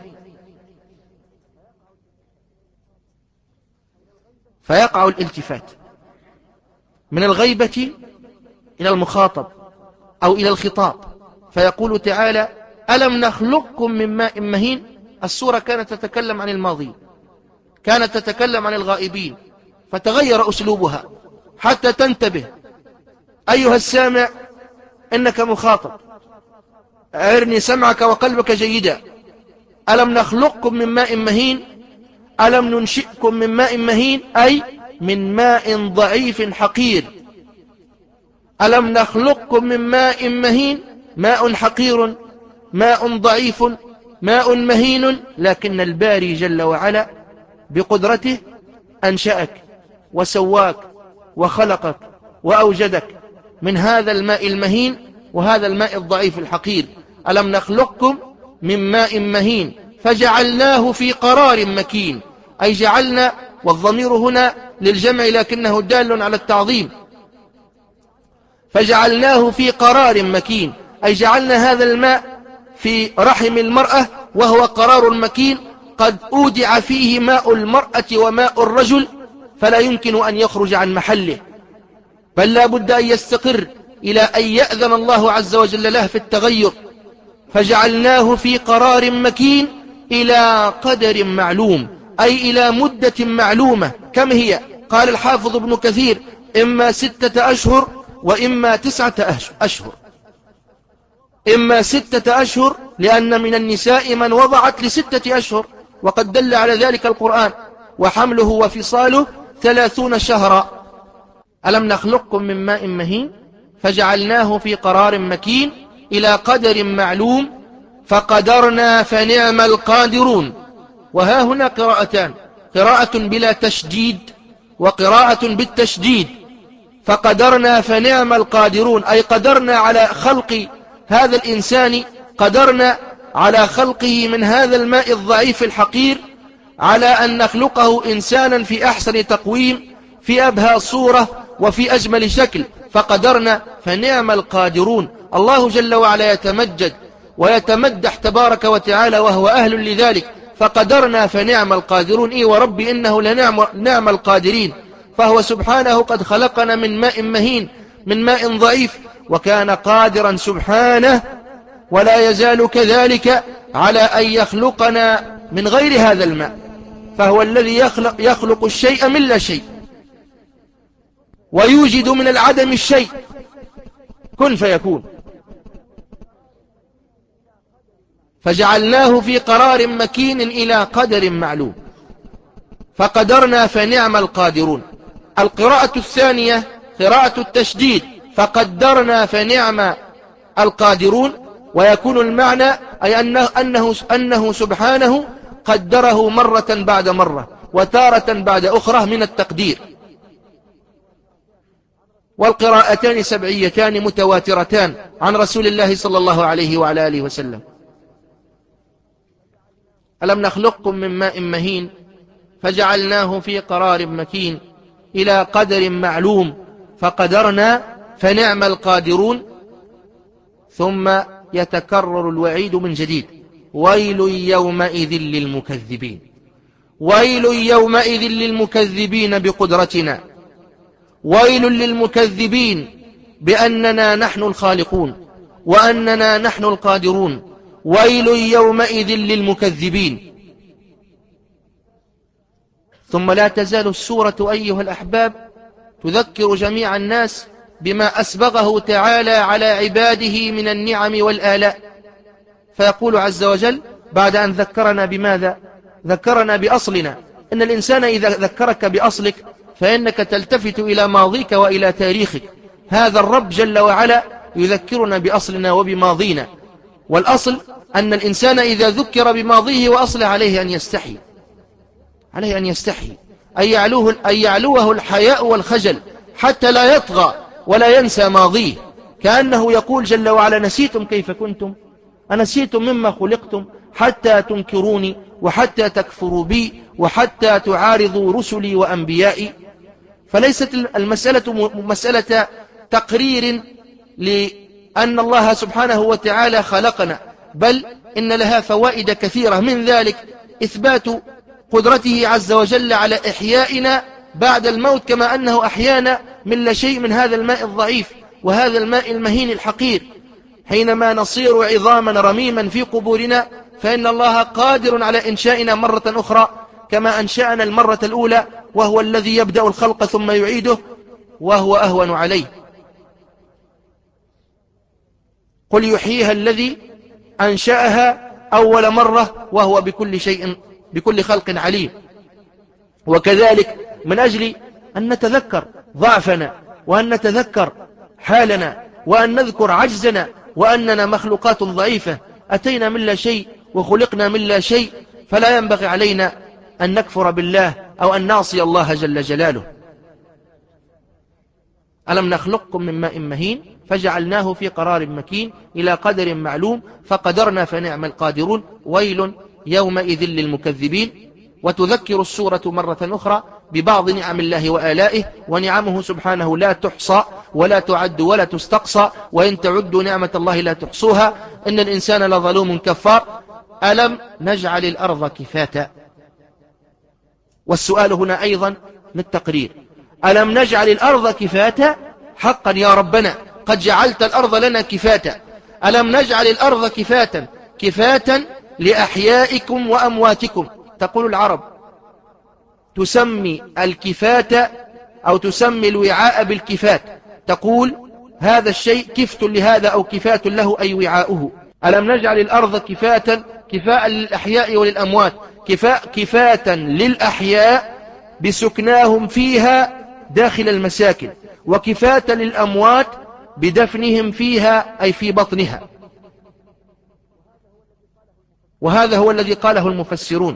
فيقع الالتفات من الغيبة إلى المخاطب أو إلى الخطاب، فيقول تعالى: ألم نخلقكم من ماء مهين. السورة كانت تتكلم عن الماضي، كانت تتكلم عن الغائبين، فتغير أسلوبها حتى تنتبه أيها السامع إنك مخاطب، أعرني سمعك وقلبك جيدا. ألم نخلقكم من ماء مهين، ألم ننشئكم من ماء مهين، أي من ماء ضعيف حقير. ألم نخلقكم من ماء مهين، ماء حقير، ماء ضعيف، ماء مهين، لكن الباري جل وعلا بقدرته أنشأك وسواك وخلقك وأوجدك من هذا الماء المهين وهذا الماء الضعيف الحقير. ألم نخلقكم من ماء مهين فجعلناه في قرار مكين، أي جعلنا، والضمير هنا للجمع لكنه دال على التعظيم، فجعلناه في قرار مكين، أي جعلنا هذا الماء في رحم المرأة وهو قرار مكين قد أودع فيه ماء المرأة وماء الرجل، فلا يمكن أن يخرج عن محله، بل لا بد أن يستقر إلى أن يأذن الله عز وجل له في التغير. فجعلناه في قرار مكين إلى قدر معلوم، أي إلى مدة معلومة. كم هي؟ قال الحافظ ابن كثير: إما ستة أشهر وإما تسعة أشهر. إما ستة أشهر لأن من النساء من وضعت لستة أشهر، وقد دل على ذلك القرآن: وحمله وفصاله ثلاثون شهرا. ألم نخلقكم من ماء مهين فجعلناه في قرار مكين إلى قدر معلوم فقدرنا فنعم القادرون. وها هنا قراءتان: قراءة بلا تشديد وقراءة بالتشديد. فقدرنا فنعم القادرون، أي قدرنا على خلق هذا الإنسان، قدرنا على خلقه من هذا الماء الضعيف الحقير على أن نخلقه إنسانا في أحسن تقويم، في أبهى صورة، وفي أجمل شكل. فقدرنا فنعم القادرون. الله جل وعلا يتمجد ويتمدح تبارك وتعالى وهو أهل لذلك. فقدرنا فنعم القادرون، إيه وربي إنه لنعم نعم القادرين. فهو سبحانه قد خلقنا من ماء مهين، من ماء ضعيف، وكان قادرا سبحانه ولا يزال كذلك على أن يخلقنا من غير هذا الماء. فهو الذي يخلق, يخلق الشيء من لا شيء، ويوجد من العدم الشيء، كن فيكون. فجعلناه في قرار مكين إلى قدر معلوم فقدرنا فنعم القادرون. القراءة الثانية قراءة التشديد: فقدرنا فنعم القادرون، ويكون المعنى أي أنه, أنه, أنه سبحانه قدره مرة بعد مرة وتارة بعد أخرى من التقدير. والقراءتان سبعيتان متواترتان عن رسول الله صلى الله عليه وعلى آله وسلم. ألم نخلقكم من ماء مهين فجعلناه في قرار مكين إلى قدر معلوم فقدرنا فنعم القادرون. ثم يتكرر الوعيد من جديد: ويل يومئذ للمكذبين، ويل يومئذ للمكذبين بقدرتنا، ويل للمكذبين بأننا نحن الخالقون وأننا نحن القادرون، ويل يومئذ للمكذبين. ثم لا تزال السورة أيها الأحباب تذكر جميع الناس بما أسبغه تعالى على عباده من النعم والآلاء. فيقول عز وجل بعد أن ذكرنا بماذا؟ ذكرنا بأصلنا. إن الإنسان إذا ذكرك بأصلك فإنك تلتفت إلى ماضيك وإلى تاريخك. هذا الرب جل وعلا يذكرنا بأصلنا وبماضينا. والأصل أن الإنسان إذا ذكر بماضيه وأصله عليه أن يستحي، عليه أن يستحي أن يعلوه, أن يعلوه الحياء والخجل حتى لا يطغى ولا ينسى ماضيه، كأنه يقول جل وعلا: نسيتم كيف كنتم، أنسيتم مما خلقتم حتى تنكروني وحتى تكفروا بي وحتى تعارضوا رسلي وأنبيائي. فليست المسألة مسألة تقرير لأن الله سبحانه وتعالى خلقنا، بل إن لها فوائد كثيرة، من ذلك إثبات قدرته عز وجل على إحيائنا بعد الموت، كما أنه أحيانا من لا شيء من هذا الماء الضعيف وهذا الماء المهين الحقير. حينما نصير عظاما رميما في قبورنا فإن الله قادر على إنشائنا مرة أخرى كما أنشأنا المرة الأولى، وهو الذي يبدأ الخلق ثم يعيده وهو أهون عليه. قل يحييها الذي أنشأها أول مرة وهو بكل شيء بكل خلق عليم. وكذلك من أجل أن نتذكر ضعفنا وأن نتذكر حالنا وأن نذكر عجزنا وأننا مخلوقات ضعيفة أتينا من لا شيء وخلقنا من لا شيء، فلا ينبغي علينا أن نكفر بالله أو أن نعصي الله جل جلاله. ألم نخلقكم من ماء مهين فجعلناه في قرار مكين إلى قدر معلوم فقدرنا فنعم القادرون ويل يومئذ للمكذبين. وتذكر السورة مرة أخرى ببعض نعم الله وآلائه، ونعمه سبحانه لا تحصى ولا تعد ولا تستقصى، وإن تعدوا نعمة الله لا تحصوها إن الإنسان لظلوم كفار. ألم نجعل الأرض كفاتا، والسؤال هنا أيضا للتقرير، ألم نجعل الأرض كفاتا؟ حقا يا ربنا قد جعلت الأرض لنا كفاتا. ألم نجعل الأرض كفاتا كفاتا لأحيائكم وأمواتكم. تقول العرب تسمي الكفات أو تسمي الوعاء بالكفات، تقول هذا الشيء كفت لهذا أو كفات له أي وعاؤه. ألم نجعل الأرض كفاتا كفاء للأحياء وللأموات، كفاء كفاتا للأحياء بسكناهم فيها داخل المساكن، وكفاة للأموات بدفنهم فيها أي في بطنها. وهذا هو الذي قاله المفسرون.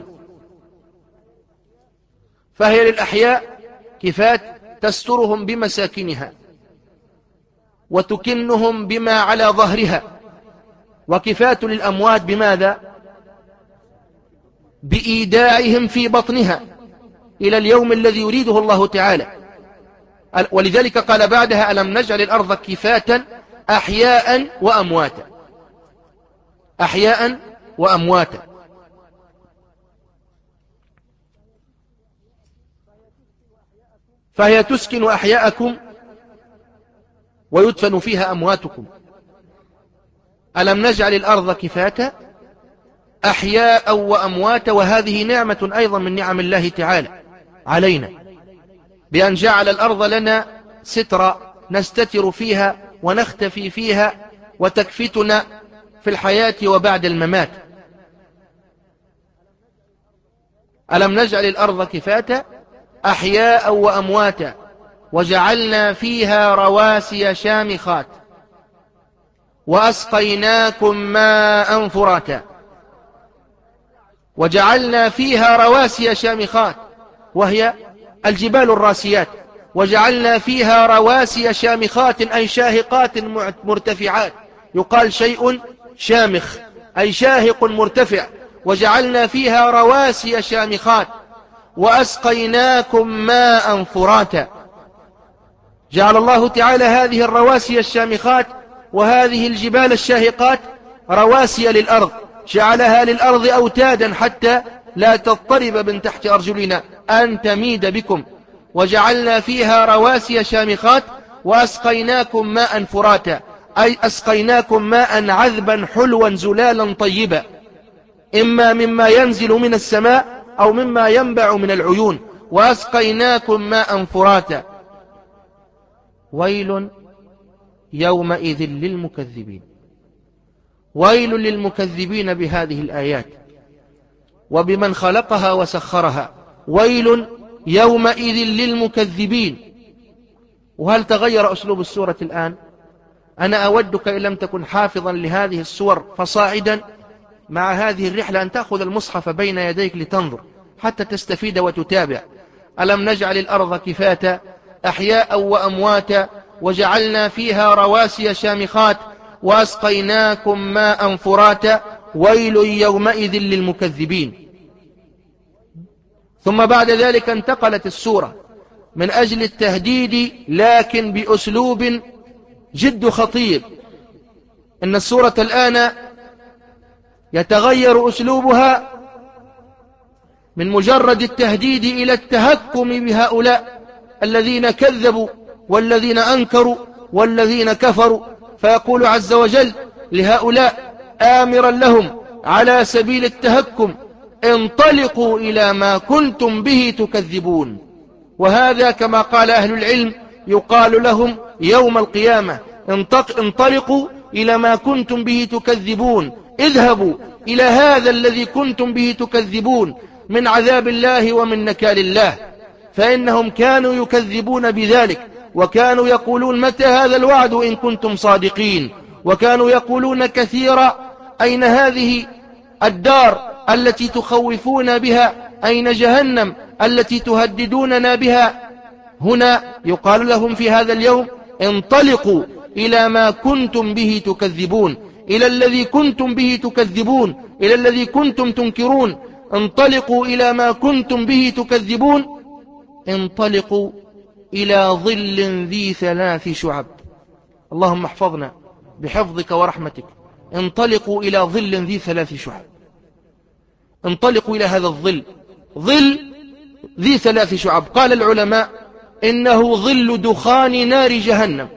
فهي للأحياء كفات تسترهم بمساكنها وتكنهم بما على ظهرها، وكفات للأموات بماذا؟ بإيداعهم في بطنها إلى اليوم الذي يريده الله تعالى. ولذلك قال بعدها ألم نجعل الأرض كفاتا أحياء وأمواتا، أحياء وأمواتا. فهي تسكن أحياءكم ويدفن فيها أمواتكم. ألم نجعل الأرض كفاتا أحياء وأمواتا. وهذه نعمة أيضا من نعم الله تعالى علينا، بأن جعل الأرض لنا سترا نستتر فيها ونختفي فيها وتكفتنا في الحياة وبعد الممات. ألم نجعل الأرض كفاتا أحياء وأمواتا وجعلنا فيها رواسي شامخات وأسقيناكم ماء فراتا. وجعلنا فيها رواسي شامخات وهي الجبال الراسيات، وجعلنا فيها رواسي شامخات أي شاهقات مرتفعات. يقال شيء شامخ أي شاهق مرتفع. وجعلنا فيها رواسي شامخات وأسقيناكم ماء فراتا. جعل الله تعالى هذه الرواسي الشامخات وهذه الجبال الشاهقات رواسي للأرض، جعلها للأرض أوتادا حتى لا تضطرب من تحت أرجلنا أن تميد بكم. وجعلنا فيها رواسي شامخات وأسقيناكم ماء فراتا أي أسقيناكم ماء عذبا حلوا زلالا طيبا، إما مما ينزل من السماء أو مما ينبع من العيون. وأسقيناكم ماء فراتا. ويل يومئذ للمكذبين. ويل للمكذبين بهذه الآيات وبمن خلقها وسخرها. ويل يومئذ للمكذبين. وهل تغير أسلوب السورة الآن؟ أنا أودك إن لم تكن حافظا لهذه السور فصاعدا مع هذه الرحلة أن تأخذ المصحف بين يديك لتنظر حتى تستفيد وتتابع. ألم نجعل الأرض كفاتا أحياء وأمواتا وجعلنا فيها رواسي شامخات وأسقيناكم ماء فراتا. ويل يومئذ للمكذبين. ثم بعد ذلك انتقلت السورة من أجل التهديد، لكن بأسلوب جد خطير. إن السورة الآن يتغير أسلوبها من مجرد التهديد إلى التهكم بهؤلاء الذين كذبوا والذين أنكروا والذين كفروا. فيقول عز وجل لهؤلاء آمرا لهم على سبيل التهكم: انطلقوا إلى ما كنتم به تكذبون. وهذا كما قال أهل العلم يقال لهم يوم القيامة: انطلقوا إلى ما كنتم به تكذبون، اذهبوا إلى هذا الذي كنتم به تكذبون من عذاب الله ومن نكال الله. فإنهم كانوا يكذبون بذلك، وكانوا يقولون: متى هذا الوعد إن كنتم صادقين؟ وكانوا يقولون كثيرا: أين هذه الدار التي تخوفون بها؟ أين جهنم التي تهددوننا بها؟ هنا يقال لهم في هذا اليوم: انطلقوا إلى ما كنتم به تكذبون، إلى الذي كنتم به تكذبون، إلى الذي كنتم تنكرون. انطلقوا إلى ما كنتم به تكذبون، انطلقوا إلى ظل ذي ثلاث شعب. اللهم احفظنا بحفظك ورحمتك. انطلقوا إلى ظل ذي ثلاث شعب، انطلقوا إلى هذا الظل، ظل ذي ثلاث شعب. قال العلماء إنه ظل دخان نار جهنم،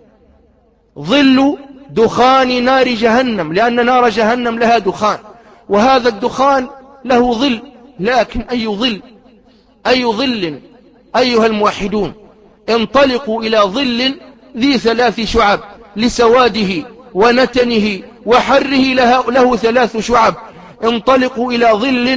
ظل دخان نار جهنم، لأن نار جهنم لها دخان، وهذا الدخان له ظل. لكن أي ظل؟ أي ظل أيها الموحدون؟ انطلقوا إلى ظل ذي ثلاث شعب، لسواده ونتنه وحره له, له ثلاث شعب. انطلقوا إلى ظل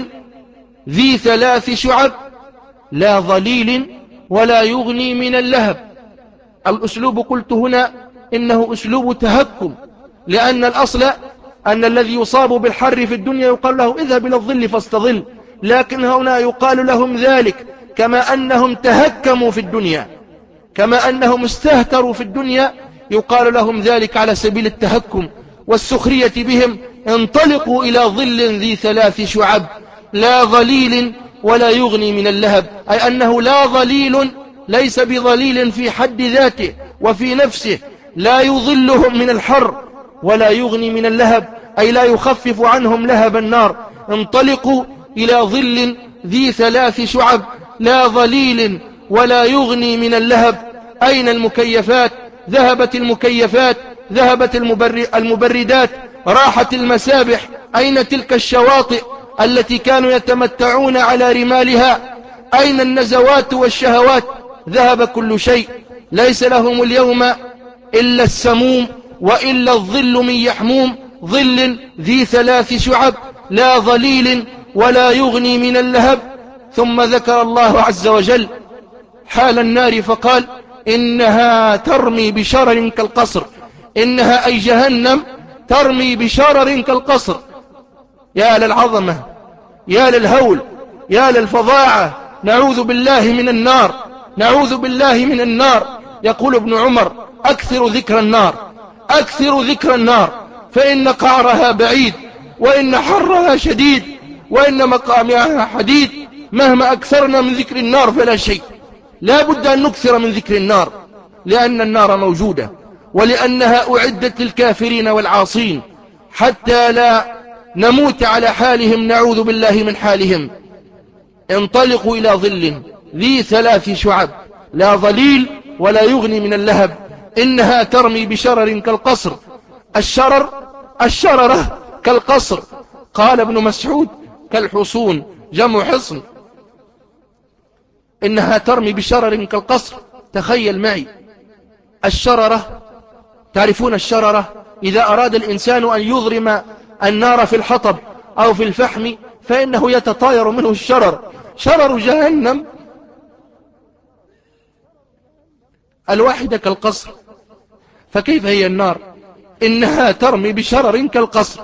ذي ثلاث شعب لا ظليل ولا يغني من اللهب. الأسلوب قلت هنا إنه أسلوب تهكم، لأن الأصل أن الذي يصاب بالحر في الدنيا يقال له: اذهب إلى الظل فاستظل. لكن هنا يقال لهم ذلك كما أنهم تهكموا في الدنيا، كما أنهم استهتروا في الدنيا، يقال لهم ذلك على سبيل التهكم والسخرية بهم. انطلقوا إلى ظل ذي ثلاث شعب لا ظليل ولا يغني من اللهب، أي أنه لا ظليل، ليس بظليل في حد ذاته وفي نفسه، لا يظلهم من الحر، ولا يغني من اللهب، أي لا يخفف عنهم لهب النار. انطلقوا إلى ظل ذي ثلاث شعب لا ظليل ولا يغني من اللهب. أين المكيفات؟ ذهبت المكيفات، ذهبت المبردات، راحت المسابح. أين تلك الشواطئ التي كانوا يتمتعون على رمالها؟ أين النزوات والشهوات؟ ذهب كل شيء، ليس لهم اليوم إلا السموم وإلا الظل من يحموم. ظل ذي ثلاث شعب لا ظليل ولا يغني من اللهب. ثم ذكر الله عز وجل حال النار فقال: إنها ترمي بشرر كالقصر. إنها أي جهنم ترمي بشرر كالقصر. يا للعظمة، يا للهول، يا للفظاعة. نعوذ بالله من النار، نعوذ بالله من النار. يقول ابن عمر: أكثر ذكر النار، أكثر ذكر النار، فإن قعرها بعيد، وإن حرها شديد، وإن مقامعها حديد. مهما أكثرنا من ذكر النار فلا شيء. لا بد أن نكثر من ذكر النار، لأن النار موجودة، ولأنها أعدت للكافرين والعاصين، حتى لا نموت على حالهم، نعوذ بالله من حالهم. انطلقوا إلى ظل ذي ثلاث شعب لا ظليل ولا يغني من اللهب. إنها ترمي بشرر كالقصر. الشرر، الشررة كالقصر. قال ابن مسعود: كالحصون، جمع حصن. إنها ترمي بشرر كالقصر. تخيل معي الشررة، تعرفون الشررة؟ إذا أراد الإنسان أن يضرم النار في الحطب أو في الفحم فإنه يتطاير منه الشرر. شرر جهنم الواحدة كالقصر، فكيف هي النار؟ إنها ترمي بشرر كالقصر.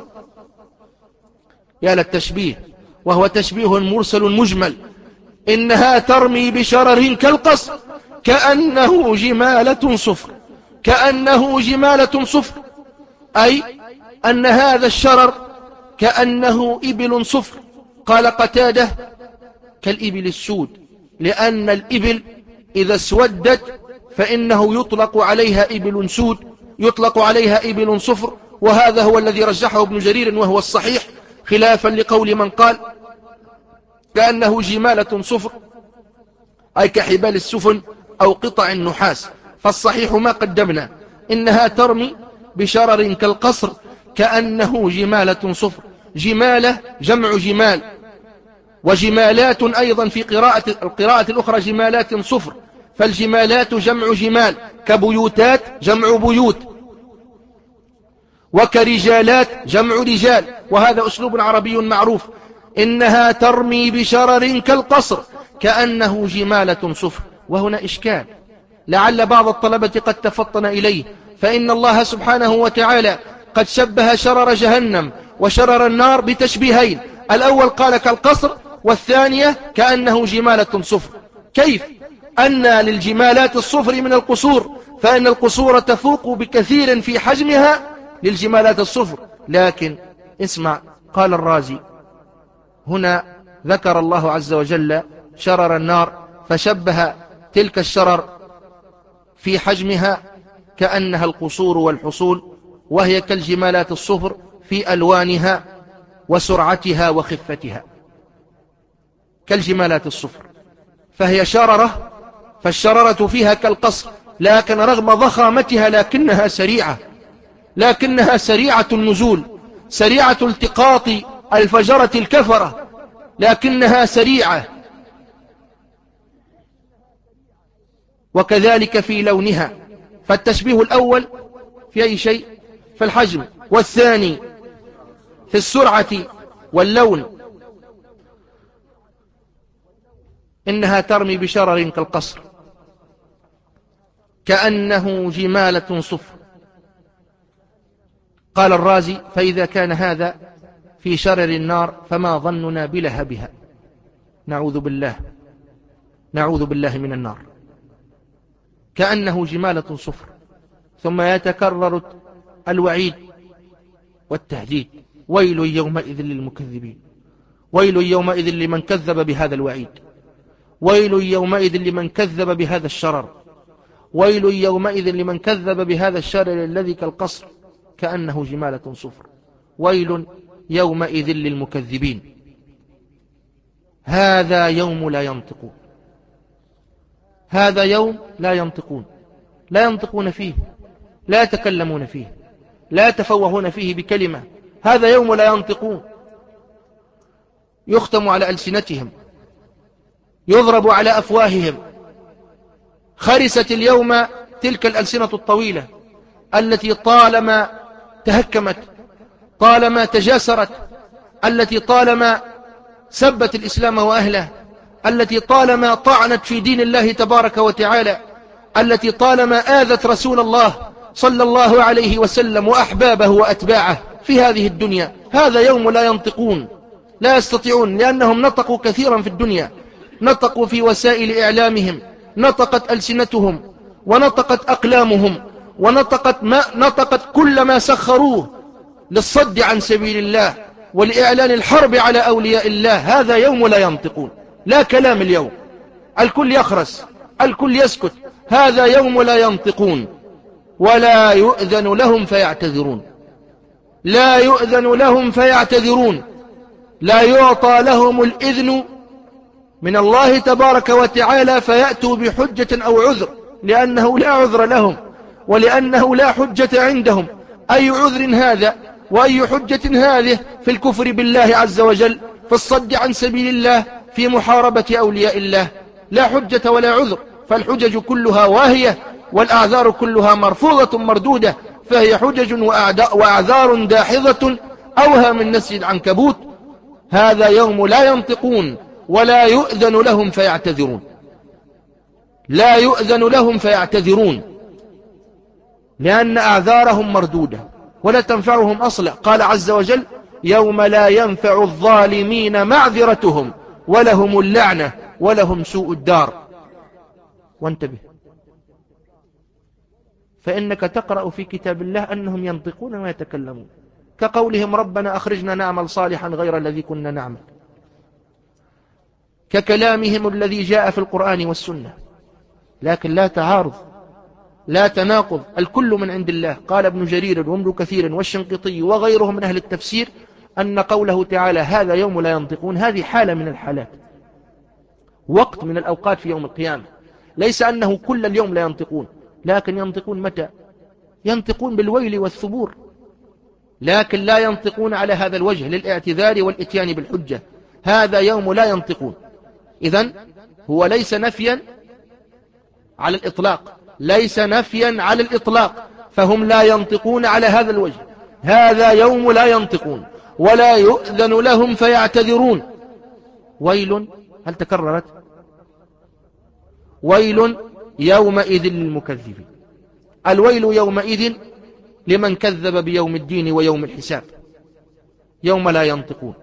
يا للتشبيه، وهو تشبيه مرسل مجمل. إنها ترمي بشرر كالقصر كأنه جمالة صفر، كأنه جمالة صفر، أي أن هذا الشرر كأنه إبل صفر. قال قتادة: كالإبل السود، لأن الإبل إذا اسودت فإنه يطلق عليها إبل سود، يطلق عليها إبل صفر، وهذا هو الذي رجحه ابن جرير وهو الصحيح، خلافا لقول من قال كأنه جمالة صفر، أي كحبال السفن أو قطع النحاس. فالصحيح ما قدمنا، إنها ترمي بشرر كالقصر كأنه جمالة صفر. جمالة جمع جمال، وجمالات أيضا في قراءة القراءة الأخرى جمالات صفر، فالجمالات جمع جمال، كبيوتات جمع بيوت، وكرجالات جمع رجال، وهذا أسلوب عربي معروف. إنها ترمي بشرر كالقصر كأنه جمالة صفر. وهنا إشكال لعل بعض الطلبة قد تفطن إليه، فإن الله سبحانه وتعالى قد شبه شرر جهنم وشرر النار بتشبيهين، الأول قال كالقصر، والثانية كأنه جمالة صفر. كيف؟ أن للجمالات الصفر من القصور، فإن القصور تفوق بكثير في حجمها للجمالات الصفر. لكن اسمع، قال الرازي هنا ذكر الله عز وجل شرر النار فشبه تلك الشرر في حجمها كأنها القصور والحصول، وهي كالجمالات الصفر في ألوانها وسرعتها وخفتها، كالجمالات الصفر، فهي شررة، فالشررة فيها كالقصر، لكن رغم ضخامتها لكنها سريعة، لكنها سريعة النزول، سريعة التقاط الفجرة الكفرة، لكنها سريعة. وكذلك في لونها، فالتشبيه الأول في أي شيء؟ في الحجم، والثاني في السرعة واللون. إنها ترمي بشرر كالقصر كأنه جمالة صفر. قال الرازي فإذا كان هذا في شرر النار فما ظننا بلهبها، نعوذ بالله، نعوذ بالله من النار، كأنه جمالة صفر. ثم يتكرر الوعيد والتهديد: ويل يومئذ للمكذبين، ويل يومئذ لمن كذب بهذا الوعيد، ويل يومئذ لمن كذب بهذا الشرر، ويل يومئذ لمن كذب بهذا الشرر الذي كالقصر كأنه جمالة صفر، ويل يومئذ للمكذبين. هذا يوم لا ينطقون، هذا يوم لا ينطقون، لا ينطقون فيه، لا يتكلمون فيه، لا يتفوهون فيه بكلمة. هذا يوم لا ينطقون، يختم على ألسنتهم، يضرب على أفواههم. خرست اليوم تلك الألسنة الطويلة التي طالما تهكمت، طالما تجاسرت، التي طالما سبت الإسلام وأهله، التي طالما طعنت في دين الله تبارك وتعالى، التي طالما آذت رسول الله صلى الله عليه وسلم وأحبابه وأتباعه في هذه الدنيا. هذا يوم لا ينطقون، لا يستطيعون، لأنهم نطقوا كثيرا في الدنيا، نطقوا في وسائل إعلامهم، نطقت ألسنتهم ونطقت أقلامهم، ونطقت ما نطقت كل ما سخروه للصد عن سبيل الله ولإعلان الحرب على أولياء الله. هذا يوم لا ينطقون، لا كلام اليوم، الكل يخرس، الكل يسكت. هذا يوم لا ينطقون، ولا يؤذن لهم فيعتذرون، لا يؤذن لهم فيعتذرون، لا يعطى لهم الإذن من الله تبارك وتعالى فيأتوا بحجة أو عذر، لأنه لا عذر لهم، ولأنه لا حجة عندهم. أي عذر هذا وأي حجة هذه في الكفر بالله عز وجل، في الصد عن سبيل الله، في محاربة أولياء الله؟ لا حجة ولا عذر، فالحجج كلها واهية، والأعذار كلها مرفوضة مردودة، فهي حجج وأعذار داحضة أوهى من نسج العنكبوت. هذا يوم لا ينطقون، ولا يؤذن لهم فيعتذرون، لا يؤذن لهم فيعتذرون، لأن أعذارهم مردودة ولا تنفعهم أصلا. قال عز وجل: يوم لا ينفع الظالمين معذرتهم ولهم اللعنة ولهم سوء الدار. وانتبه، فإنك تقرأ في كتاب الله أنهم ينطقون ويتكلمون، كقولهم: ربنا أخرجنا نعمل صالحا غير الذي كنا نعمل، ككلامهم الذي جاء في القرآن والسنة. لكن لا تعارض، لا تناقض، الكل من عند الله. قال ابن جرير وابن كثير والشنقيطي وغيرهم من أهل التفسير أن قوله تعالى هذا يوم لا ينطقون هذه حالة من الحالات، وقت من الأوقات في يوم القيامة، ليس أنه كل اليوم لا ينطقون، لكن ينطقون متى؟ ينطقون بالويل والثبور، لكن لا ينطقون على هذا الوجه للاعتذار والإتيان بالحجة. هذا يوم لا ينطقون، إذن هو ليس نفيا على الإطلاق، ليس نفيا على الإطلاق، فهم لا ينطقون على هذا الوجه. هذا يوم لا ينطقون ولا يؤذن لهم فيعتذرون. ويل، هل تكررت؟ ويل يومئذ للمكذبين. الويل يومئذ لمن كذب بيوم الدين ويوم الحساب، يوم لا ينطقون.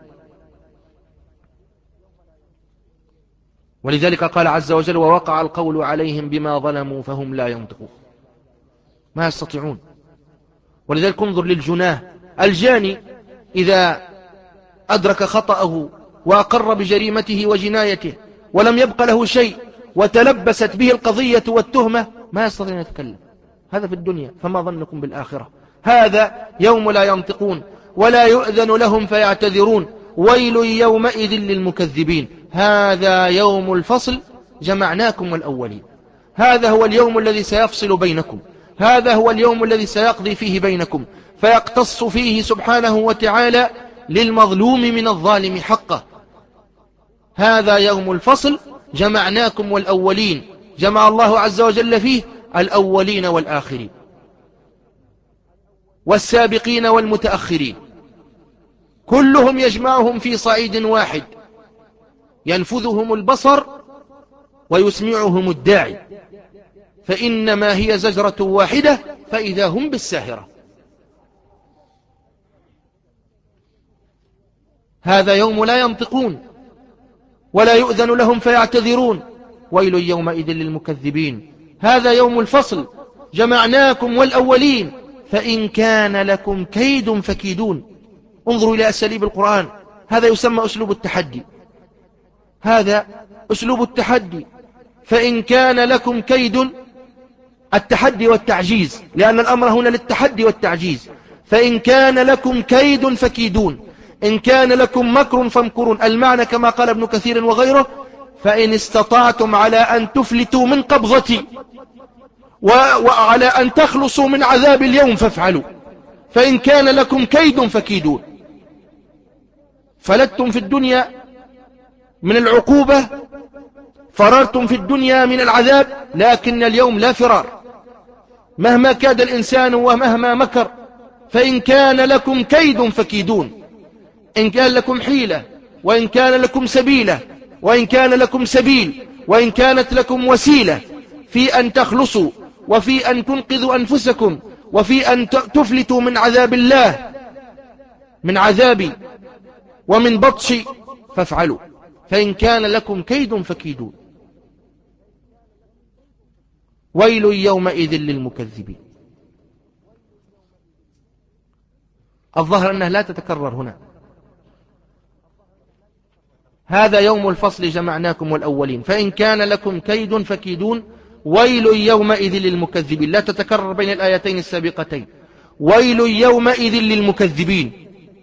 ولذلك قال عز وجل ووقع القول عليهم بما ظلموا فهم لا ينطقون، ما يستطيعون. ولذلك انظر للجناه، الجاني إذا أدرك خطأه وأقر بجريمته وجنايته ولم يبق له شيء وتلبست به القضية والتهمة ما يستطيع أن يتكلم، هذا في الدنيا، فما ظنكم بالآخرة؟ هذا يوم لا ينطقون ولا يؤذن لهم فيعتذرون. ويل يومئذ للمكذبين. هذا يوم الفصل جمعناكم والأولين، هذا هو اليوم الذي سيفصل بينكم، هذا هو اليوم الذي سيقضي فيه بينكم، فيقتص فيه سبحانه وتعالى للمظلوم من الظالم حقه. هذا يوم الفصل جمعناكم والأولين، جمع الله عز وجل فيه الأولين والآخرين والسابقين والمتأخرين، كلهم يجمعهم في صعيد واحد، ينفذهم البصر ويسمعهم الداعي، فإنما هي زجرة واحدة فإذا هم بالساهرة. هذا يوم لا ينطقون ولا يؤذن لهم فيعتذرون. ويل يومئذ للمكذبين. هذا يوم الفصل جمعناكم والأولين فإن كان لكم كيد فكيدون. انظروا إلى أساليب القرآن، هذا يسمى أسلوب التحدي، هذا أسلوب التحدي. فإن كان لكم كيد، التحدي والتعجيز، لأن الأمر هنا للتحدي والتعجيز. فإن كان لكم كيد فكيدون، إن كان لكم مكر فامكرون. المعنى كما قال ابن كثير وغيره فإن استطعتم على أن تفلتوا من قبضتي وعلى أن تخلصوا من عذاب اليوم فافعلوا. فإن كان لكم كيد فكيدون. فلتم في الدنيا من العقوبة، فررتم في الدنيا من العذاب، لكن اليوم لا فرار مهما كاد الإنسان ومهما مكر. فإن كان لكم كيد فكيدون، إن كان لكم حيلة، وإن كان لكم سبيلة، وإن كان لكم سبيل، وإن كانت لكم وسيلة في أن تخلصوا وفي أن تنقذوا أنفسكم وفي أن تفلتوا من عذاب الله، من عذابي ومن بطشي، فافعلوا. فإن كان لكم كيد فكيدون. ويل يومئذ للمكذبين. الظاهر أنها لا تتكرر هنا. هذا يوم الفصل جمعناكم والأولين فإن كان لكم كيد فكيدون. ويل يومئذ للمكذبين، لا تتكرر بين الآيتين السابقتين. ويل يومئذ للمكذبين،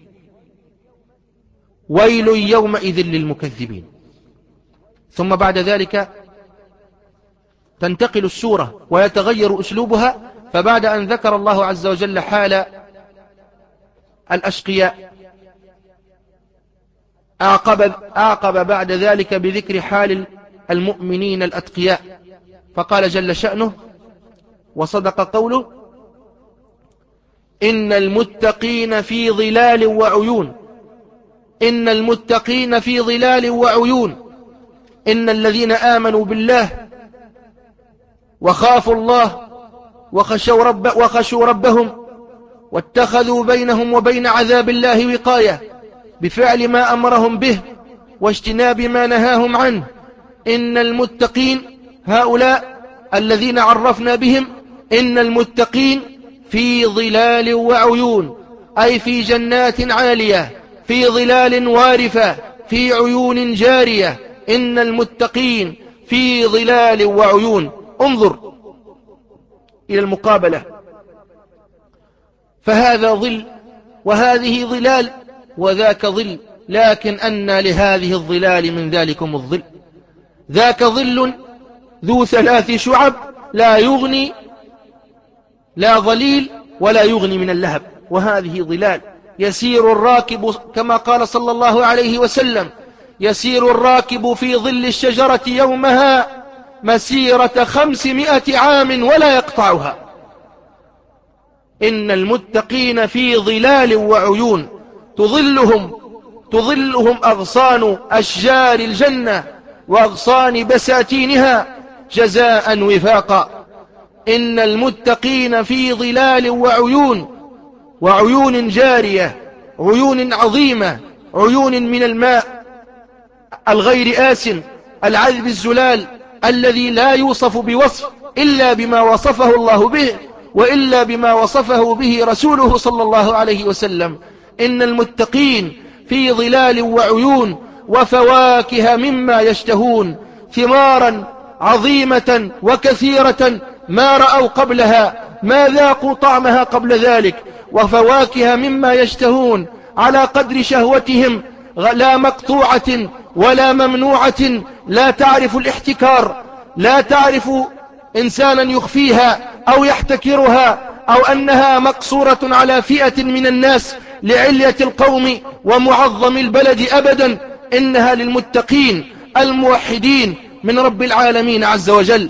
ويل يومئذ للمكذبين. ثم بعد ذلك تنتقل السورة ويتغير أسلوبها، فبعد أن ذكر الله عز وجل حال الأشقياء أعقب, أعقب بعد ذلك بذكر حال المؤمنين الأتقياء، فقال جل شأنه وصدق قوله إن المتقين في ظلال وعيون. إن المتقين في ظلال وعيون. إن الذين آمنوا بالله وخافوا الله وخشوا, رب وخشوا ربهم واتخذوا بينهم وبين عذاب الله وقاية بفعل ما أمرهم به واجتناب ما نهاهم عنه. إن المتقين هؤلاء الذين عرفنا بهم، إن المتقين في ظلال وعيون، أي في جنات عالية، في ظلال وارفة، في عيون جارية. إن المتقين في ظلال وعيون. انظر إلى المقابلة، فهذا ظل وهذه ظلال وذاك ظل، لكن أن لهذه الظلال من ذلكم الظل. ذاك ظل ذو ثلاث شعب لا يغني، لا ظليل ولا يغني من اللهب، وهذه ظلال. يسير الراكب كما قال صلى الله عليه وسلم: يسير الراكب في ظل الشجرة يومها مسيرة خمسمائة عام ولا يقطعها. إن المتقين في ظلال وعيون تظلهم تظلهم أغصان أشجار الجنة وأغصان بساتينها جزاء وفاقا. إن المتقين في ظلال وعيون، وعيون جارية، عيون عظيمة، عيون من الماء الغير آسن العذب الزلال الذي لا يوصف بوصف إلا بما وصفه الله به وإلا بما وصفه به رسوله صلى الله عليه وسلم. إن المتقين في ظلال وعيون وفواكه مما يشتهون، ثمارا عظيمة وكثيرة ما رأوا قبلها، ما ذاقوا طعمها قبل ذلك، وفواكه مما يشتهون على قدر شهوتهم، لا مقطوعة ولا ممنوعة، لا تعرف الاحتكار، لا تعرف إنسانا يخفيها أو يحتكرها أو أنها مقصورة على فئة من الناس لعلية القوم ومعظم البلد أبدا. إنها للمتقين الموحدين من رب العالمين عز وجل.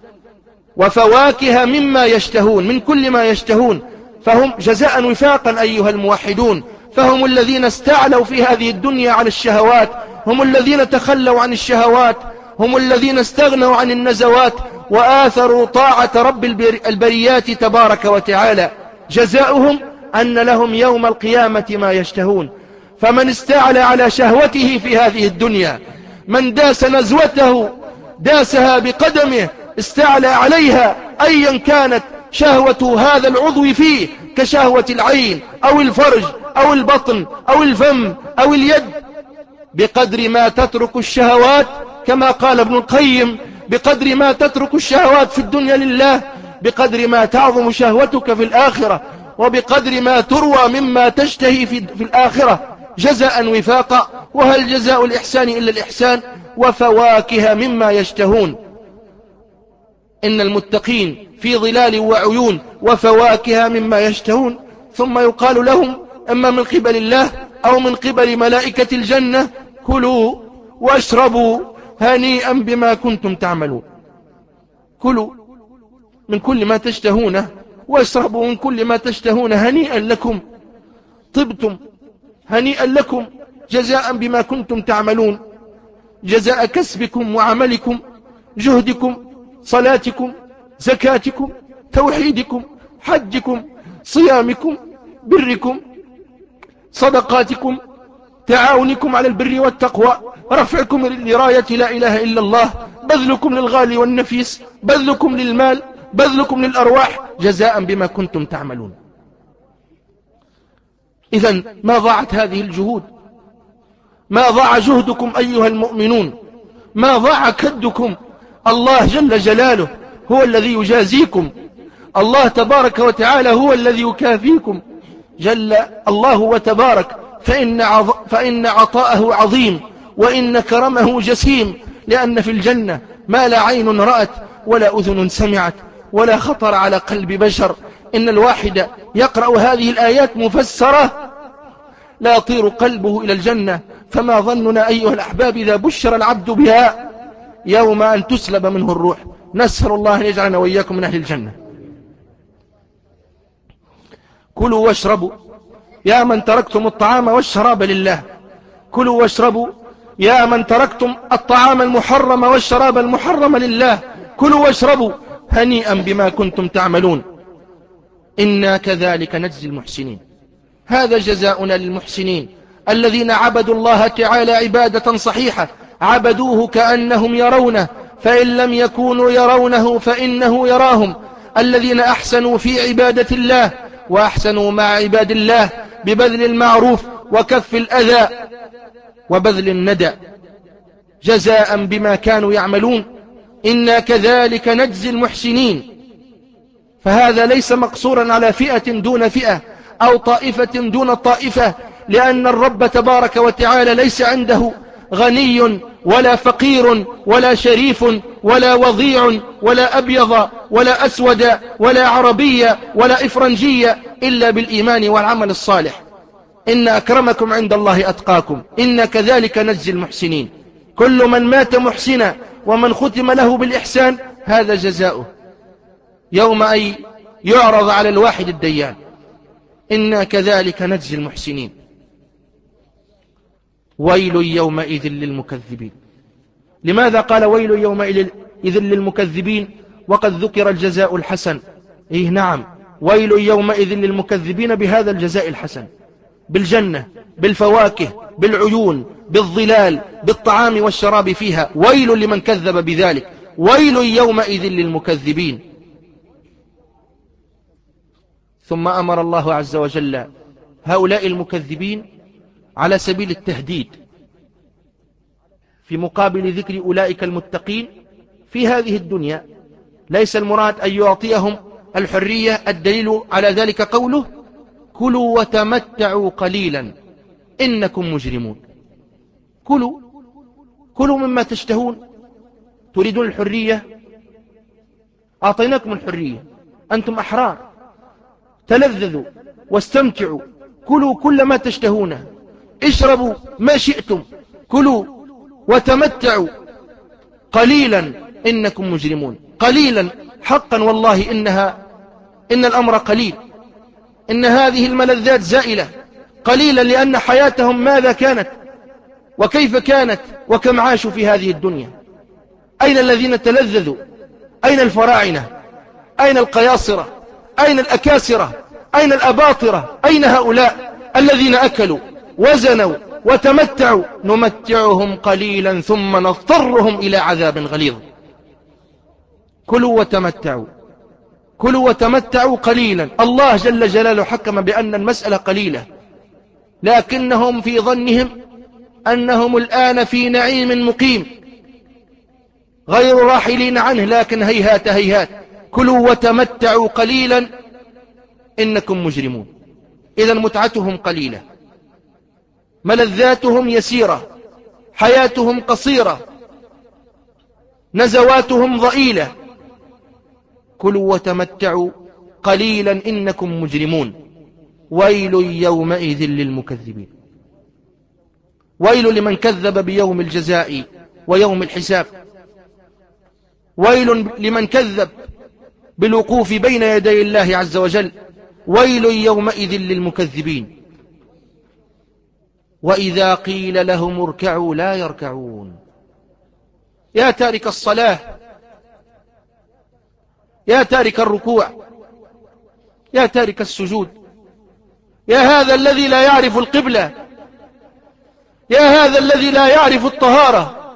وفواكه مما يشتهون، من كل ما يشتهون، فهم جزاء وفاقا أيها الموحدون. فهم الذين استعلوا في هذه الدنيا على الشهوات، هم الذين تخلوا عن الشهوات، هم الذين استغنوا عن النزوات وآثروا طاعة رب البريات تبارك وتعالى. جزاؤهم أن لهم يوم القيامة ما يشتهون. فمن استعلى على شهوته في هذه الدنيا، من داس نزوته داسها بقدمه، استعلى عليها أيا كانت شهوة هذا العضو فيه، كشهوة العين أو الفرج أو البطن أو الفم أو اليد، بقدر ما تترك الشهوات كما قال ابن القيم: بقدر ما تترك الشهوات في الدنيا لله بقدر ما تعظم شهوتك في الآخرة، وبقدر ما تروى مما تشتهي في, في الآخرة جزاء وفاقا. وهل جزاء الإحسان إلا الإحسان؟ وفواكه مما يشتهون. إن المتقين في ظلال وعيون وفواكه مما يشتهون. ثم يقال لهم أما من قبل الله أو من قبل ملائكة الجنة: كلوا واشربوا هنيئا بما كنتم تعملون. كلوا من كل ما تشتهونه واشربوا من كل ما تشتهون هنيئا لكم، طبتم، هنيئا لكم جزاء بما كنتم تعملون، جزاء كسبكم وعملكم، جهدكم، صلاتكم، زكاتكم، توحيدكم، حجكم، صيامكم، بركم، صدقاتكم، تعاونكم على البر والتقوى، رفعكم لراية لا إله إلا الله، بذلكم للغالي والنفيس، بذلكم للمال، بذلكم للأرواح، جزاء بما كنتم تعملون. إذن ما ضاعت هذه الجهود، ما ضاع جهدكم أيها المؤمنون، ما ضاع كدكم. الله جل جلاله هو الذي يجازيكم، الله تبارك وتعالى هو الذي يكافيكم جل الله وتبارك. فإن, عظ... فإن عطاءه عظيم وإن كرمه جسيم، لأن في الجنة ما لا عين رأت ولا أذن سمعت ولا خطر على قلب بشر. إن الواحد يقرأ هذه الآيات مفسرة لا يطير قلبه إلى الجنة. فما ظننا أيها الأحباب إذا بشر العبد بها يوم أن تسلب منه الروح. نسأل الله أن يجعلنا وإياكم من أهل الجنة. كلوا واشربوا يا من تركتم الطعام والشراب لله، كلوا واشربوا يا من تركتم الطعام المحرم والشراب المحرم لله، كلوا واشربوا هنيئا بما كنتم تعملون. إنا كذلك نجزي المحسنين. هذا جزاؤنا للمحسنين الذين عبدوا الله تعالى عبادة صحيحة، عبدوه كأنهم يرونه، فإن لم يكونوا يرونه فإنه يراهم. الذين أحسنوا في عبادة الله وأحسنوا مع عباد الله ببذل المعروف وكف الأذى وبذل الندى، جزاء بما كانوا يعملون. إنا كذلك نجزي المحسنين. فهذا ليس مقصورا على فئة دون فئة أو طائفة دون طائفة، لأن الرب تبارك وتعالى ليس عنده غني ولا فقير ولا شريف ولا وضيع ولا أبيض ولا أسود ولا عربي ولا إفرنجي، إلا بالإيمان والعمل الصالح. إن أكرمكم عند الله أتقاكم، إن كذلك نجزي المحسنين. كل من مات محسنا ومن ختم له بالإحسان هذا جزاؤه يوم أي يعرض على الواحد الديان. إنا كذلك نجزي المحسنين. ويل يومئذ للمكذبين. لماذا قال ويل يومئذ للمكذبين وقد ذكر الجزاء الحسن؟ إيه نعم، ويل يومئذ للمكذبين بهذا الجزاء الحسن، بالجنة، بالفواكه، بالعيون، بالظلال، بالطعام والشراب فيها. ويل لمن كذب بذلك، ويل يومئذ للمكذبين. ثم أمر الله عز وجل هؤلاء المكذبين على سبيل التهديد في مقابل ذكر أولئك المتقين في هذه الدنيا. ليس المراد أن يعطيهم الحرية، الدليل على ذلك قوله كلوا وتمتعوا قليلا إنكم مجرمون. كلوا كلوا مما تشتهون. تريدون الحرية؟ أعطيناكم الحرية، أنتم أحرار، تلذذوا واستمتعوا، كلوا كل ما تشتهونه، اشربوا ما شئتم، كلوا وتمتعوا قليلا إنكم مجرمون. قليلا حقا والله، إنها إن الأمر قليل، إن هذه الملذات زائلة. قليلا لأن حياتهم ماذا كانت وكيف كانت وكم عاشوا في هذه الدنيا. أين الذين تلذذوا؟ أين الفراعنة؟ أين القياصرة؟ أين الأكاسرة؟ أين الأباطرة؟ أين هؤلاء الذين أكلوا وزنوا وتمتعوا؟ نمتعهم قليلا ثم نضطرهم إلى عذاب غليظ. كلوا وتمتعوا، كلوا وتمتعوا قليلا. الله جل جلاله حكم بأن المسألة قليلة، لكنهم في ظنهم أنهم الآن في نعيم مقيم غير راحلين عنه، لكن هيهات هيهات. كلوا وتمتعوا قليلا إنكم مجرمون. إذا متعتهم قليلة، ملذاتهم يسيرة، حياتهم قصيرة، نزواتهم ضئيلة. كلوا وتمتعوا قليلا إنكم مجرمون. ويل يومئذ للمكذبين. ويل لمن كذب بيوم الجزاء ويوم الحساب. ويل لمن كذب بالوقوف بين يدي الله عز وجل. ويل يومئذ للمكذبين. وإذا قيل لهم اركعوا لا يركعون. يا تارك الصلاة، يا تارك الركوع، يا تارك السجود، يا هذا الذي لا يعرف القبلة، يا هذا الذي لا يعرف الطهارة،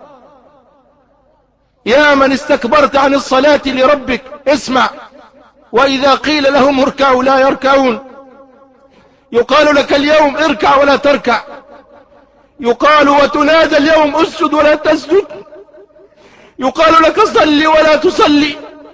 يا من استكبرت عن الصلاة لربك، اسمع. وإذا قيل لهم اركعوا لا يركعون. يقال لك اليوم اركع ولا تركع، يقال وتنادى اليوم اسجد ولا تسجد، يقال لك صل ولا تصلي.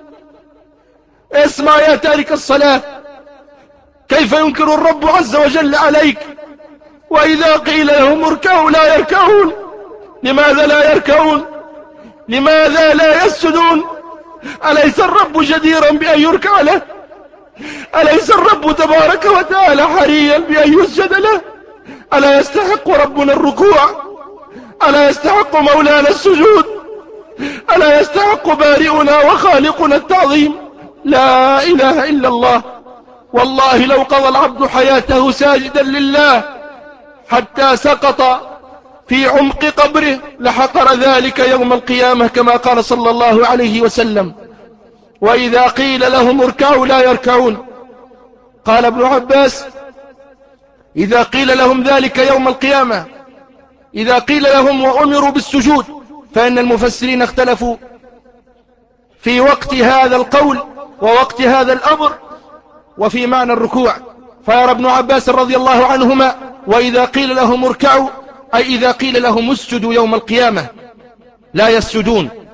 اسمع يا تارك الصلاة، كيف ينكر الرب عز وجل عليك؟ وإذا قيل لهم اركعوا لا يركعون. لماذا لا يركعون؟ لماذا لا يسجدون؟ أليس الرب جديرا بأن يركع له؟ أليس الرب تبارك وتعالى حريا بأن يسجد له؟ ألا يستحق ربنا الركوع؟ ألا يستحق مولانا السجود؟ ألا يستحق بارئنا وخالقنا التعظيم؟ لا إله إلا الله. والله لو قضى العبد حياته ساجدا لله حتى سقط في عمق قبره لحقر ذلك يوم القيامة، كما قال صلى الله عليه وسلم. وإذا قيل لهم اركعوا لا يركعون. قال ابن عباس إذا قيل لهم ذلك يوم القيامة، إذا قيل لهم وأمروا بالسجود، فإن المفسرين اختلفوا في وقت هذا القول ووقت هذا الأمر وفي معنى الركوع. فيرى ابن عباس رضي الله عنهما وإذا قيل لهم اركعوا أي إذا قيل لهم اسجدوا يوم القيامة لا يسجدون.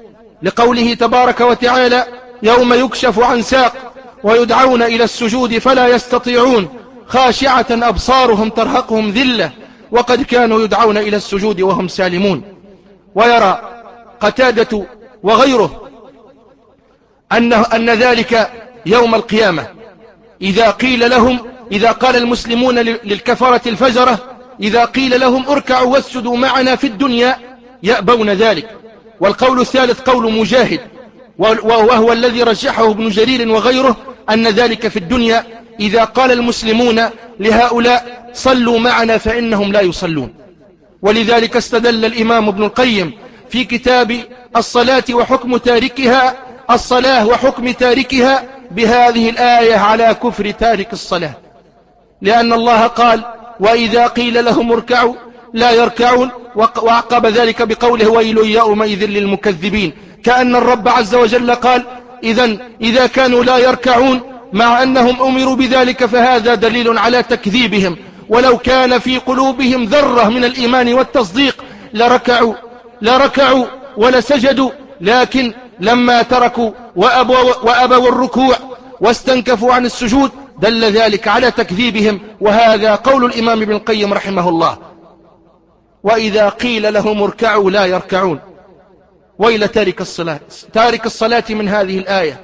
لقوله تبارك وتعالى: يوم يكشف عن ساق ويدعون إلى السجود فلا يستطيعون خاشعة أبصارهم ترهقهم ذلة وقد كانوا يدعون إلى السجود وهم سالمون. ويرى قتادة وغيره أن, أن ذلك يوم القيامة إذا قيل لهم، إذا قال المسلمون للكفرة الفجرة إذا قيل لهم اركعوا واسجدوا معنا في الدنيا يأبون ذلك. والقول الثالث قول مجاهد وهو الذي رجحه ابن جرير وغيره، أن ذلك في الدنيا إذا قال المسلمون لهؤلاء صلوا معنا فإنهم لا يصلون. ولذلك استدل الإمام ابن القيم في كتاب الصلاة وحكم تاركها الصلاة وحكم تاركها بهذه الآية على كفر تارك الصلاة، لأن الله قال: وإذا قيل لهم اركعوا لا يركعون، وعقب ذلك بقوله: ويل يومئذ للمكذبين، كأن الرب عز وجل قال: إذن إذا كانوا لا يركعون مع أنهم أمروا بذلك فهذا دليل على تكذيبهم، ولو كان في قلوبهم ذرة من الإيمان والتصديق لركعوا لركعوا ولسجدوا، لكن لما تركوا وأبوا, وأبوا الركوع واستنكفوا عن السجود دل ذلك على تكذيبهم. وهذا قول الإمام ابن القيم رحمه الله: وإذا قيل لهم اركعوا لا يركعون. وإلى تارك الصلاة تارك الصلاة من هذه الآية،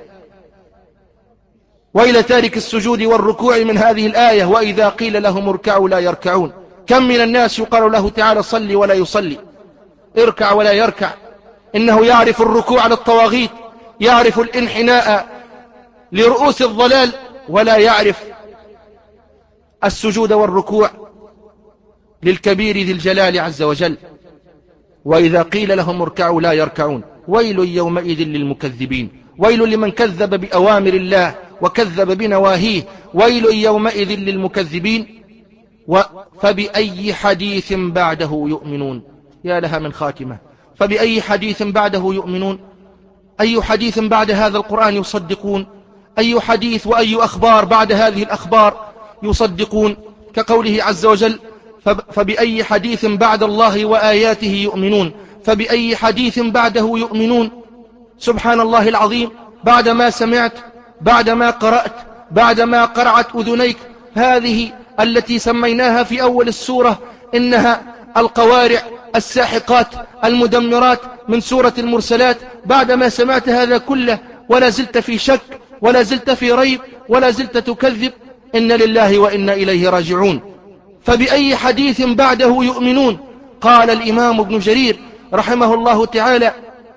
وإلى تارك السجود والركوع من هذه الآية: وإذا قيل لهم اركعوا لا يركعون. كم من الناس يقال له تعالى صلي ولا يصلي، اركع ولا يركع. إنه يعرف الركوع للطواغيت، يعرف الانحناء لرؤوس الضلال، ولا يعرف السجود والركوع للكبير ذي الجلال عز وجل. وإذا قيل لهم اركعوا لا يركعون. ويل يومئذ للمكذبين، ويل لمن كذب بأوامر الله وكذب بنواهيه، ويل يومئذ للمكذبين. فبأي حديث بعده يؤمنون؟ يا لها من خاتمة. فبأي حديث بعده يؤمنون؟ أي حديث بعد هذا القرآن يصدقون؟ أي حديث وأي أخبار بعد هذه الأخبار يصدقون؟ كقوله عز وجل: فبأي حديث بعد الله وآياته يؤمنون. فبأي حديث بعده يؤمنون؟ سبحان الله العظيم. بعدما سمعت، بعدما قرأت، بعدما قرعت أذنيك هذه التي سميناها في أول السورة إنها القوارع الساحقات المدمرات من سورة المرسلات، بعدما سمعت هذا كله ولا زلت في شك ولا زلت في ريب ولا زلت تكذب، إن لله وإنا إليه راجعون. فبأي حديث بعده يؤمنون؟ قال الإمام ابن جرير رحمه الله تعالى: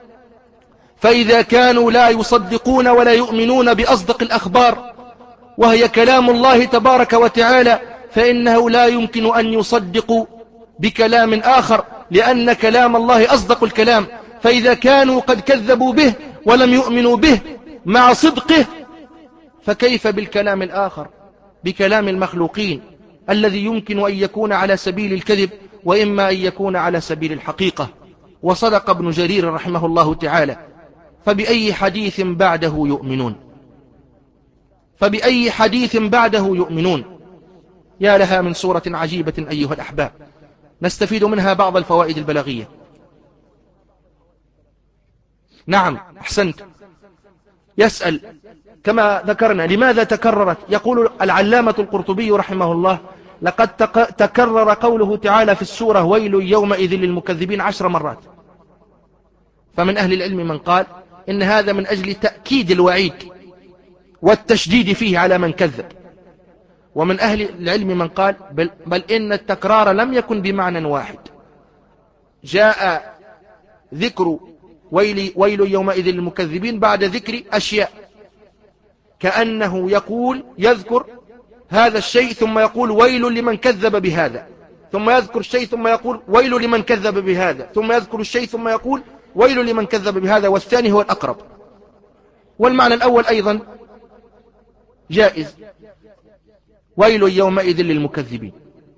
فإذا كانوا لا يصدقون ولا يؤمنون بأصدق الأخبار وهي كلام الله تبارك وتعالى، فإنه لا يمكن أن يصدقوا بكلام آخر، لأن كلام الله أصدق الكلام. فإذا كانوا قد كذبوا به ولم يؤمنوا به مع صدقه، فكيف بالكلام الآخر، بكلام المخلوقين الذي يمكن أن يكون على سبيل الكذب وإما أن يكون على سبيل الحقيقة. وصدق ابن جرير رحمه الله تعالى: فبأي حديث بعده يؤمنون. فبأي حديث بعده يؤمنون. يا لها من سورة عجيبة أيها الأحباب، نستفيد منها بعض الفوائد البلاغية. نعم أحسنت. يسأل كما ذكرنا لماذا تكررت؟ يقول العلامة القرطبي رحمه الله: لقد تكرر قوله تعالى في السورة: ويل يومئذ للمكذبين عشر مرات. فمن أهل العلم من قال إن هذا من أجل تأكيد الوعيد والتشديد فيه على من كذب، ومن أهل العلم من قال بل, بل إن التكرار لم يكن بمعنى واحد، جاء ذكر ويل, ويل يومئذ للمكذبين بعد ذكر أشياء، كأنه يقول يذكر هذا الشيء ثم يقول ويل لمن كذب بهذا، ثم يذكر الشيء ثم يقول ويل لمن كذب بهذا، ثم يذكر الشيء ثم يقول ويل لمن كذب بهذا، والثاني هو الأقرب. والمعنى الأول أيضا جائز: ويل يومئذ للمكذبين.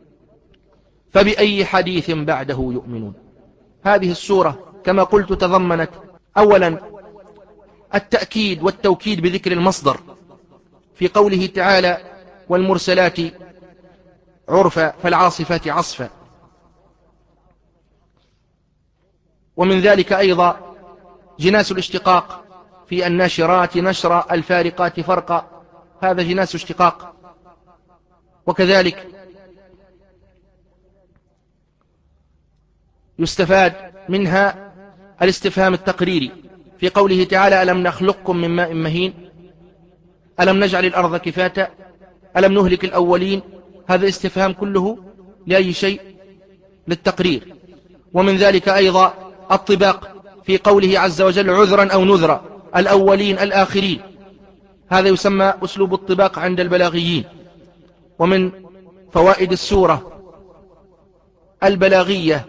فبأي حديث بعده يؤمنون. هذه السورة كما قلت تضمنت أولا التأكيد والتوكيد بذكر المصدر في قوله تعالى: والمرسلات عرفا فالعاصفات عصفا. ومن ذلك أيضا جناس الاشتقاق في الناشرات نشر الفارقات فرقا، هذا جناس اشتقاق. وكذلك يستفاد منها الاستفهام التقريري في قوله تعالى ألم نخلقكم من ماء مهين، ألم نجعل الأرض كفاتا، ألم نهلك الأولين، هذا استفهام كله لأي شيء؟ للتقرير. ومن ذلك أيضا الطباق في قوله عز وجل عذرا أو نذرا، الأولين الآخرين، هذا يسمى أسلوب الطباق عند البلاغيين. ومن فوائد السورة البلاغية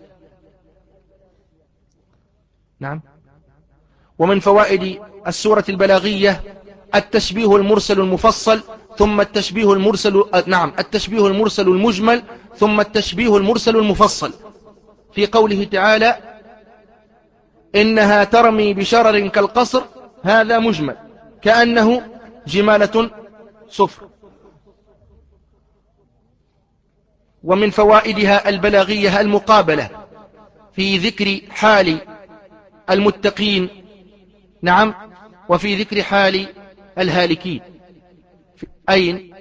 نعم ومن فوائد السورة البلاغية التشبيه المرسل المفصل ثم التشبيه المرسل نعم التشبيه المرسل المجمل ثم التشبيه المرسل المفصل في قوله تعالى إنها ترمي بشرر كالقصر، هذا مجمل كأنه جمالة صفر. ومن فوائدها البلاغية المقابلة في ذكر حال المتقين نعم وفي ذكر حال الهالكين. أين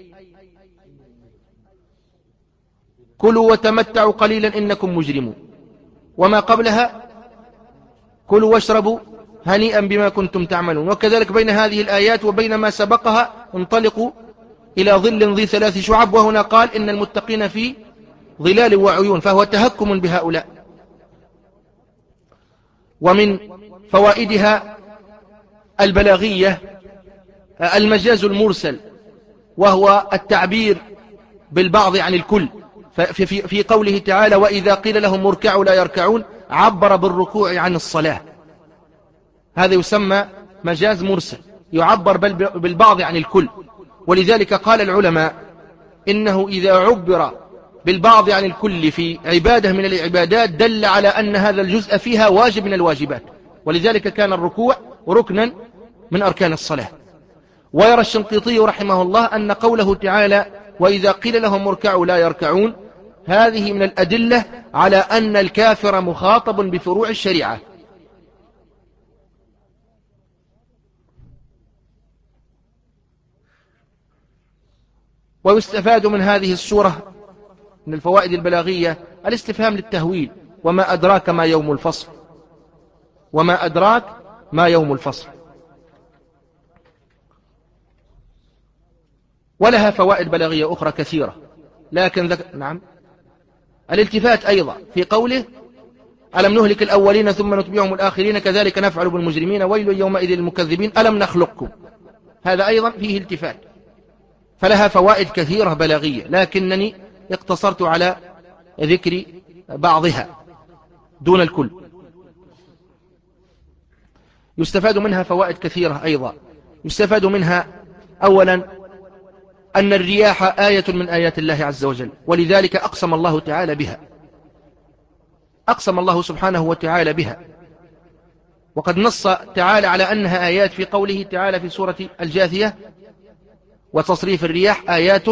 كلوا وتمتعوا قليلا إنكم مجرمون، وما قبلها كلوا واشربوا هنيئا بما كنتم تعملون. وكذلك بين هذه الآيات وبين ما سبقها انطلقوا إلى ظل ذي ثلاث شعب، وهنا قال إن المتقين في ظلال وعيون، فهو تهكم بهؤلاء. ومن فوائدها البلاغية المجاز المرسل، وهو التعبير بالبعض عن الكل. في, في, في قوله تعالى وإذا قيل لهم اركعوا لا يركعون، عبر بالركوع عن الصلاة، هذا يسمى مجاز مرسل، يعبر بالبعض عن الكل. ولذلك قال العلماء إنه إذا عبر بالبعض عن الكل في عبادة من العبادات دل على أن هذا الجزء فيها واجب من الواجبات، ولذلك كان الركوع ركنا من أركان الصلاة. ويرى الشنقيطي رحمه الله أن قوله تعالى وإذا قيل لهم اركعوا لا يركعون، هذه من الأدلة على أن الكافر مخاطب بفروع الشريعة. ويستفاد من هذه السورة من الفوائد البلاغية الاستفهام للتهويل، وما أدراك ما يوم الفصل، وما أدراك ما يوم الفصل. ولها فوائد بلاغية أخرى كثيرة، لكن ذك... نعم الالتفات أيضا في قوله ألم نهلك الأولين ثم نتبعهم الآخرين كذلك نفعل بالمجرمين ويل يومئذ للمكذبين ألم نخلقكم، هذا أيضا فيه التفات. فلها فوائد كثيرة بلاغية، لكنني اقتصرت على ذكر بعضها دون الكل. يستفاد منها فوائد كثيرة أيضا. يستفاد منها أولا أن الرياح آية من آيات الله عز وجل، ولذلك أقسم الله تعالى بها، أقسم الله سبحانه وتعالى بها، وقد نص تعالى على أنها آيات في قوله تعالى في سورة الجاثية وتصريف الرياح آيات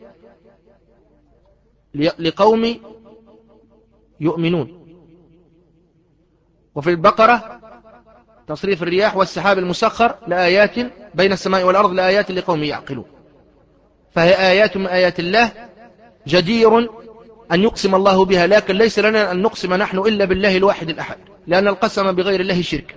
لقوم يؤمنون. وفي البقرة تصريف الرياح والسحاب المسخر لآيات بين السماء والأرض لآيات لقوم يعقلون. فهي آيات من آيات الله جدير أن يقسم الله بها، لكن ليس لنا أن نقسم نحن إلا بالله الواحد الأحد، لأن القسم بغير الله شرك.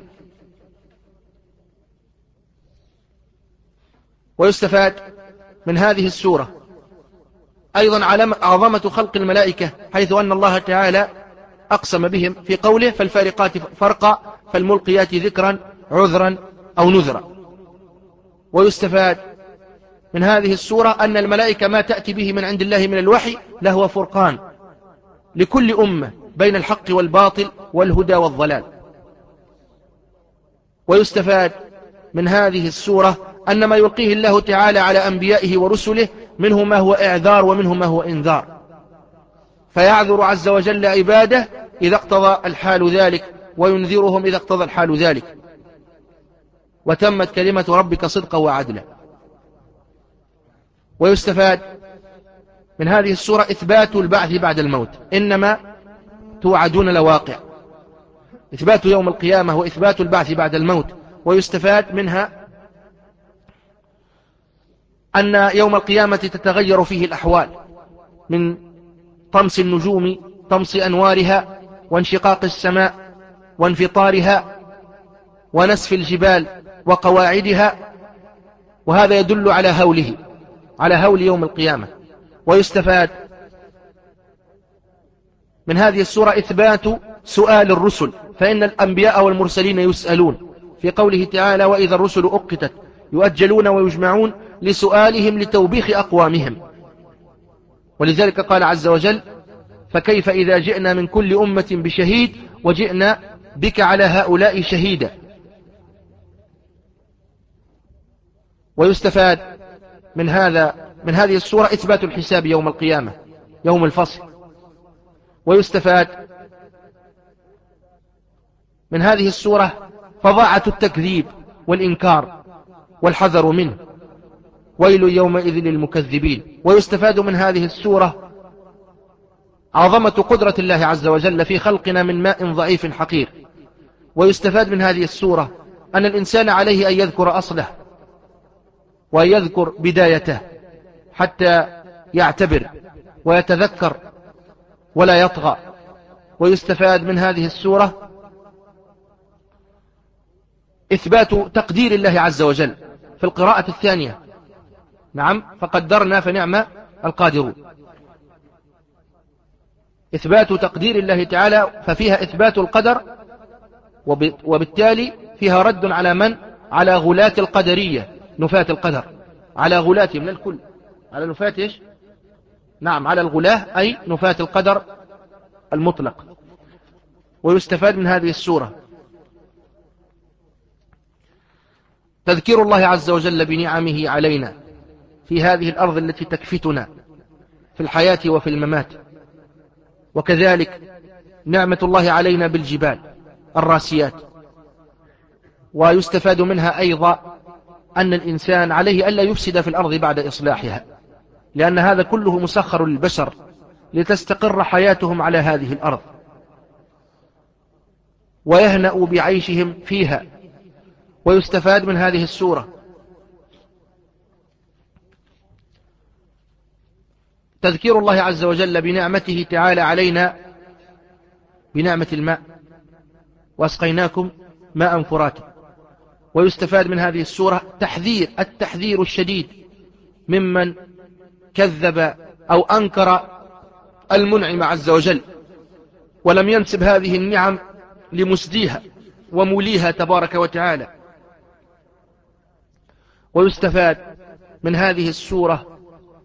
ويستفاد من هذه السورة أيضا عظمة خلق الملائكة، حيث أن الله تعالى أقسم بهم في قوله فالفارقات فرقا فالملقيات ذكرا عذرا أو نذرا. ويستفاد من هذه السورة أن الملائكة ما تأتي به من عند الله من الوحي لهو فرقان لكل أمة بين الحق والباطل والهدى والضلال. ويستفاد من هذه السورة أن ما يلقيه الله تعالى على أنبيائه ورسله منه ما هو إعذار ومنه ما هو إنذار، فيعذر عز وجل عباده إذا اقتضى الحال ذلك وينذرهم إذا اقتضى الحال ذلك. وتمت كلمة ربك صدقا وعدلا. ويستفاد من هذه السورة إثبات البعث بعد الموت، إنما توعدون لواقع، إثبات يوم القيامة وإثبات البعث بعد الموت. ويستفاد منها أن يوم القيامة تتغير فيه الأحوال، من طمس النجوم، طمس أنوارها، وانشقاق السماء وانفطارها، ونسف الجبال وقواعدها، وهذا يدل على هوله، على هول يوم القيامة. ويستفاد من هذه السورة إثبات سؤال الرسل، فإن الأنبياء والمرسلين يسألون، في قوله تعالى: وإذا الرسل أقتت يؤجلون ويجمعون لسؤالهم لتوبيخ أقوامهم. ولذلك قال عز وجل: فكيف إذا جئنا من كل أمة بشهيد وجئنا بك على هؤلاء شهيدا. ويستفاد من هذا من هذه السورة إثبات الحساب يوم القيامة، يوم الفصل. ويستفاد من هذه السورة فظاعة التكذيب والإنكار والحذر منه، ويل يومئذ للمكذبين. ويستفاد من هذه السورة عظمة قدرة الله عز وجل في خلقنا من ماء ضعيف حقير. ويستفاد من هذه السورة أن الإنسان عليه أن يذكر أصله وأن يذكر بدايته حتى يعتبر ويتذكر ولا يطغى. ويستفاد من هذه السورة إثبات تقدير الله عز وجل في القراءة الثانية. نعم، فقدرنا فنعم القادرون. إثبات تقدير الله تعالى، ففيها إثبات القدر، وبالتالي فيها رد على من؟ على غلاة القدرية، نفاة القدر، على غلاة من الكل، على نفاة إيش؟ نعم، على الغلاة، أي نفاة القدر المطلق. ويستفاد من هذه السورة تذكير الله عز وجل بنعمه علينا في هذه الأرض التي تكفتنا في الحياة وفي الممات، وكذلك نعمة الله علينا بالجبال الراسيات. ويستفاد منها أيضا أن الإنسان عليه ألا يفسد في الأرض بعد إصلاحها، لأن هذا كله مسخر للبشر لتستقر حياتهم على هذه الأرض ويهنأوا بعيشهم فيها. ويستفاد من هذه السورة تذكير الله عز وجل بنعمته تعالى علينا بنعمة الماء، وأسقيناكم ماء فراتا. ويستفاد من هذه السورة تحذير التحذير الشديد ممن كذب أو أنكر المنعم عز وجل ولم ينسب هذه النعم لمسديها وموليها تبارك وتعالى. ويستفاد من هذه السورة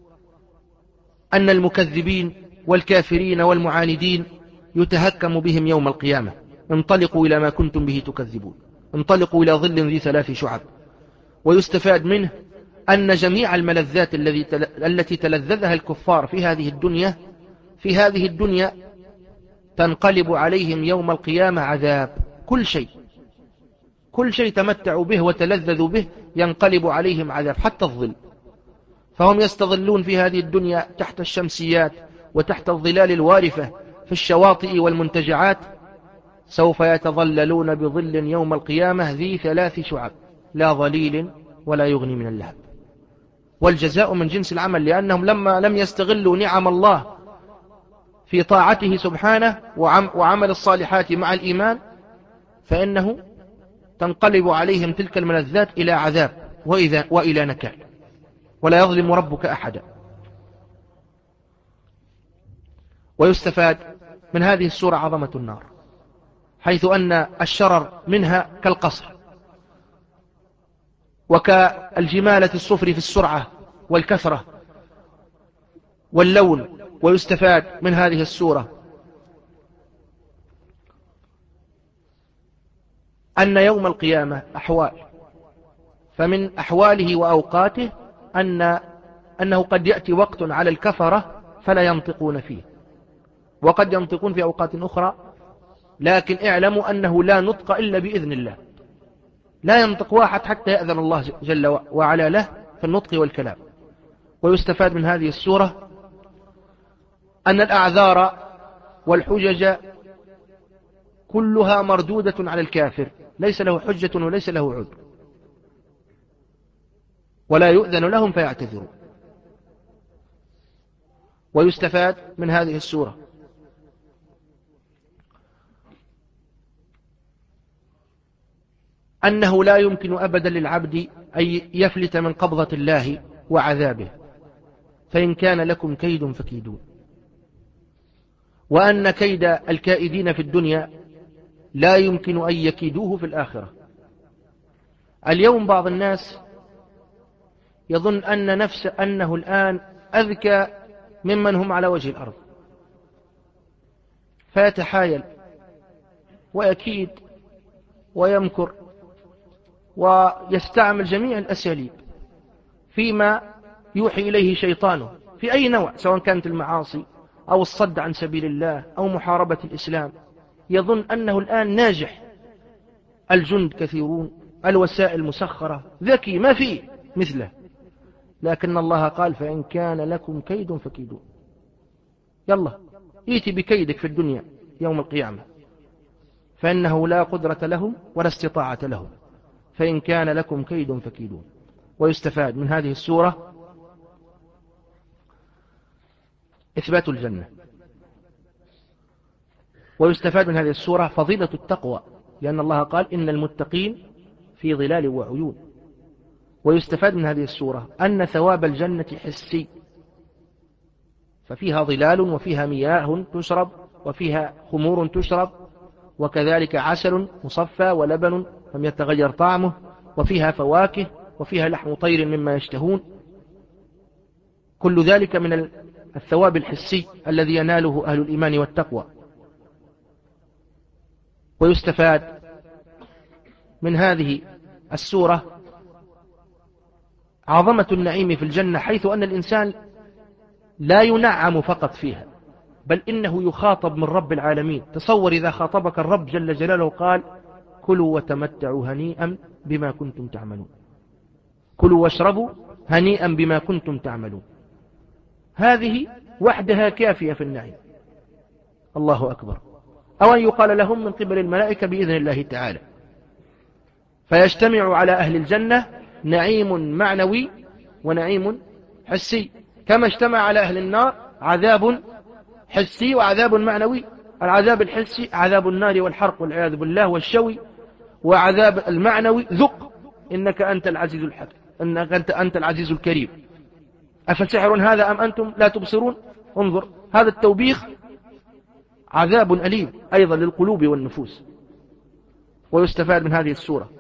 أن المكذبين والكافرين والمعاندين يتهكم بهم يوم القيامة: انطلقوا إلى ما كنتم به تكذبون، انطلقوا إلى ظل ذي ثلاث شعب. ويستفاد منه أن جميع الملذات التي تلذذها الكفار في هذه الدنيا في هذه الدنيا تنقلب عليهم يوم القيامة عذاب. كل شيء كل شيء تمتعوا به وتلذذوا به ينقلب عليهم عذاب، حتى الظل. فهم يستظلون في هذه الدنيا تحت الشمسيات وتحت الظلال الوارفة في الشواطئ والمنتجعات، سوف يتظللون بظل يوم القيامة ذي ثلاث شعب لا ظليل ولا يغني من اللهب. والجزاء من جنس العمل، لأنهم لما لم يستغلوا نعم الله في طاعته سبحانه وعمل الصالحات مع الإيمان، فإنه تنقلب عليهم تلك الملذات إلى عذاب وإذا وإلى نكال، ولا يظلم ربك أحدا. ويستفاد من هذه السورة عظمة النار، حيث أن الشرر منها كالقصر وكالجمالة الصفر في السرعة والكثرة واللون. ويستفاد من هذه السورة أن يوم القيامة أحوال، فمن أحواله وأوقاته أن أنه قد يأتي وقت على الكفرة فلا ينطقون فيه، وقد ينطقون في أوقات أخرى، لكن اعلموا أنه لا نطق إلا بإذن الله، لا ينطق واحد حتى يأذن الله جل وعلا له في النطق والكلام. ويستفاد من هذه السورة أن الأعذار والحجج كلها مردودة على الكافر، ليس له حجة وليس له عذر، ولا يؤذن لهم فيعتذرون. ويستفاد من هذه السورة أنه لا يمكن أبدا للعبد أن يفلت من قبضة الله وعذابه، فإن كان لكم كيد فكيدون، وأن كيد الكائدين في الدنيا لا يمكن أن يكيدوه في الآخرة. اليوم بعض الناس يظن أن نفس أنه الآن أذكى ممن هم على وجه الأرض، فيتحايل ويكيد ويمكر ويستعمل جميع الأساليب فيما يوحي إليه شيطانه في أي نوع، سواء كانت المعاصي أو الصد عن سبيل الله أو محاربة الإسلام. يظن أنه الآن ناجح، الجند كثيرون، الوسائل مسخرة، ذكي، ما فيه مثله. لكن الله قال فإن كان لكم كيد فكيدون. يلا ائتي بكيدك في الدنيا يوم القيامة، فإنه لا قدرة لهم ولا استطاعة لهم. فإن كان لكم كيد فكيدون. ويستفاد من هذه السورة إثبات الجنة. ويستفاد من هذه السورة فضيلة التقوى، لأن الله قال إن المتقين في ظلال وعيون. ويستفاد من هذه السورة أن ثواب الجنة حسي، ففيها ظلال وفيها مياه تشرب وفيها خمور تشرب، وكذلك عسل مصفى ولبن لم يتغير طعمه، وفيها فواكه وفيها لحم طير مما يشتهون. كل ذلك من الثواب الحسي الذي يناله أهل الإيمان والتقوى. ويستفاد من هذه السورة عظمة النعيم في الجنة، حيث أن الإنسان لا ينعم فقط فيها، بل إنه يخاطب من رب العالمين. تصور إذا خاطبك الرب جل جلاله قال كلوا وتمتعوا هنيئا بما كنتم تعملون، كلوا واشربوا هنيئا بما كنتم تعملون. هذه وحدها كافية في النعيم. الله أكبر. أو أن يقال لهم من قبل الملائكة بإذن الله تعالى، فيجتمع على أهل الجنة نعيم معنوي ونعيم حسي، كما اجتمع على أهل النار عذاب حسي وعذاب معنوي. العذاب الحسي عذاب النار والحرق والعياذ بالله والشوي، وعذاب المعنوي ذق إنك أنت العزيز الحكيم، إنك أنت, أنت العزيز الكريم، أفسحر هذا أم أنتم لا تبصرون. انظر، هذا التوبيخ عذاب أليم أيضا للقلوب والنفوس. ويستفاد من هذه السورة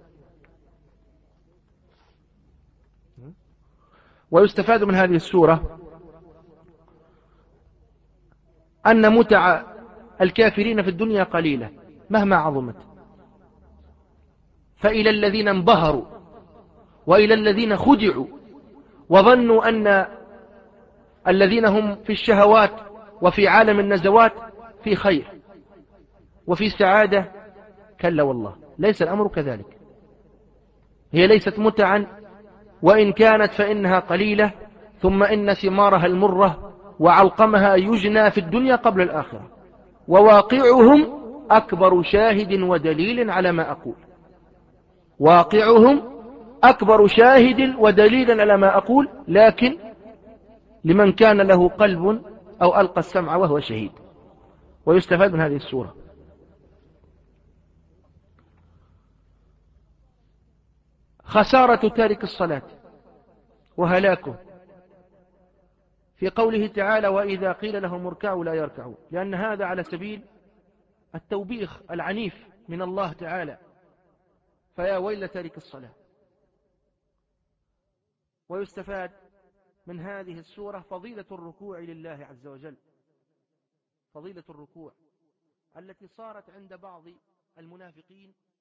ويستفاد من هذه السورة أن متع الكافرين في الدنيا قليلة مهما عظمت، فإلى الذين انبهروا وإلى الذين خدعوا وظنوا أن الذين هم في الشهوات وفي عالم النزوات في خير وفي سعادة، كلا والله ليس الأمر كذلك. هي ليست متعا، وإن كانت فإنها قليلة، ثم إن ثمارها المرة وعلقمها يجنى في الدنيا قبل الآخرة، وواقعهم أكبر شاهد ودليل على ما أقول. واقعهم أكبر شاهد ودليل على ما أقول، لكن لمن كان له قلب أو ألقى السمع وهو شهيد. ويستفاد من هذه السورة خسارة تارك الصلاة وهلاكه، في قوله تعالى وإذا قيل لهم اركعوا لا يركعون، لأن هذا على سبيل التوبيخ العنيف من الله تعالى، فيا ويل تارك الصلاة. ويستفاد من هذه السورة فضيلة الركوع لله عز وجل، فضيلة الركوع التي صارت عند بعض المنافقين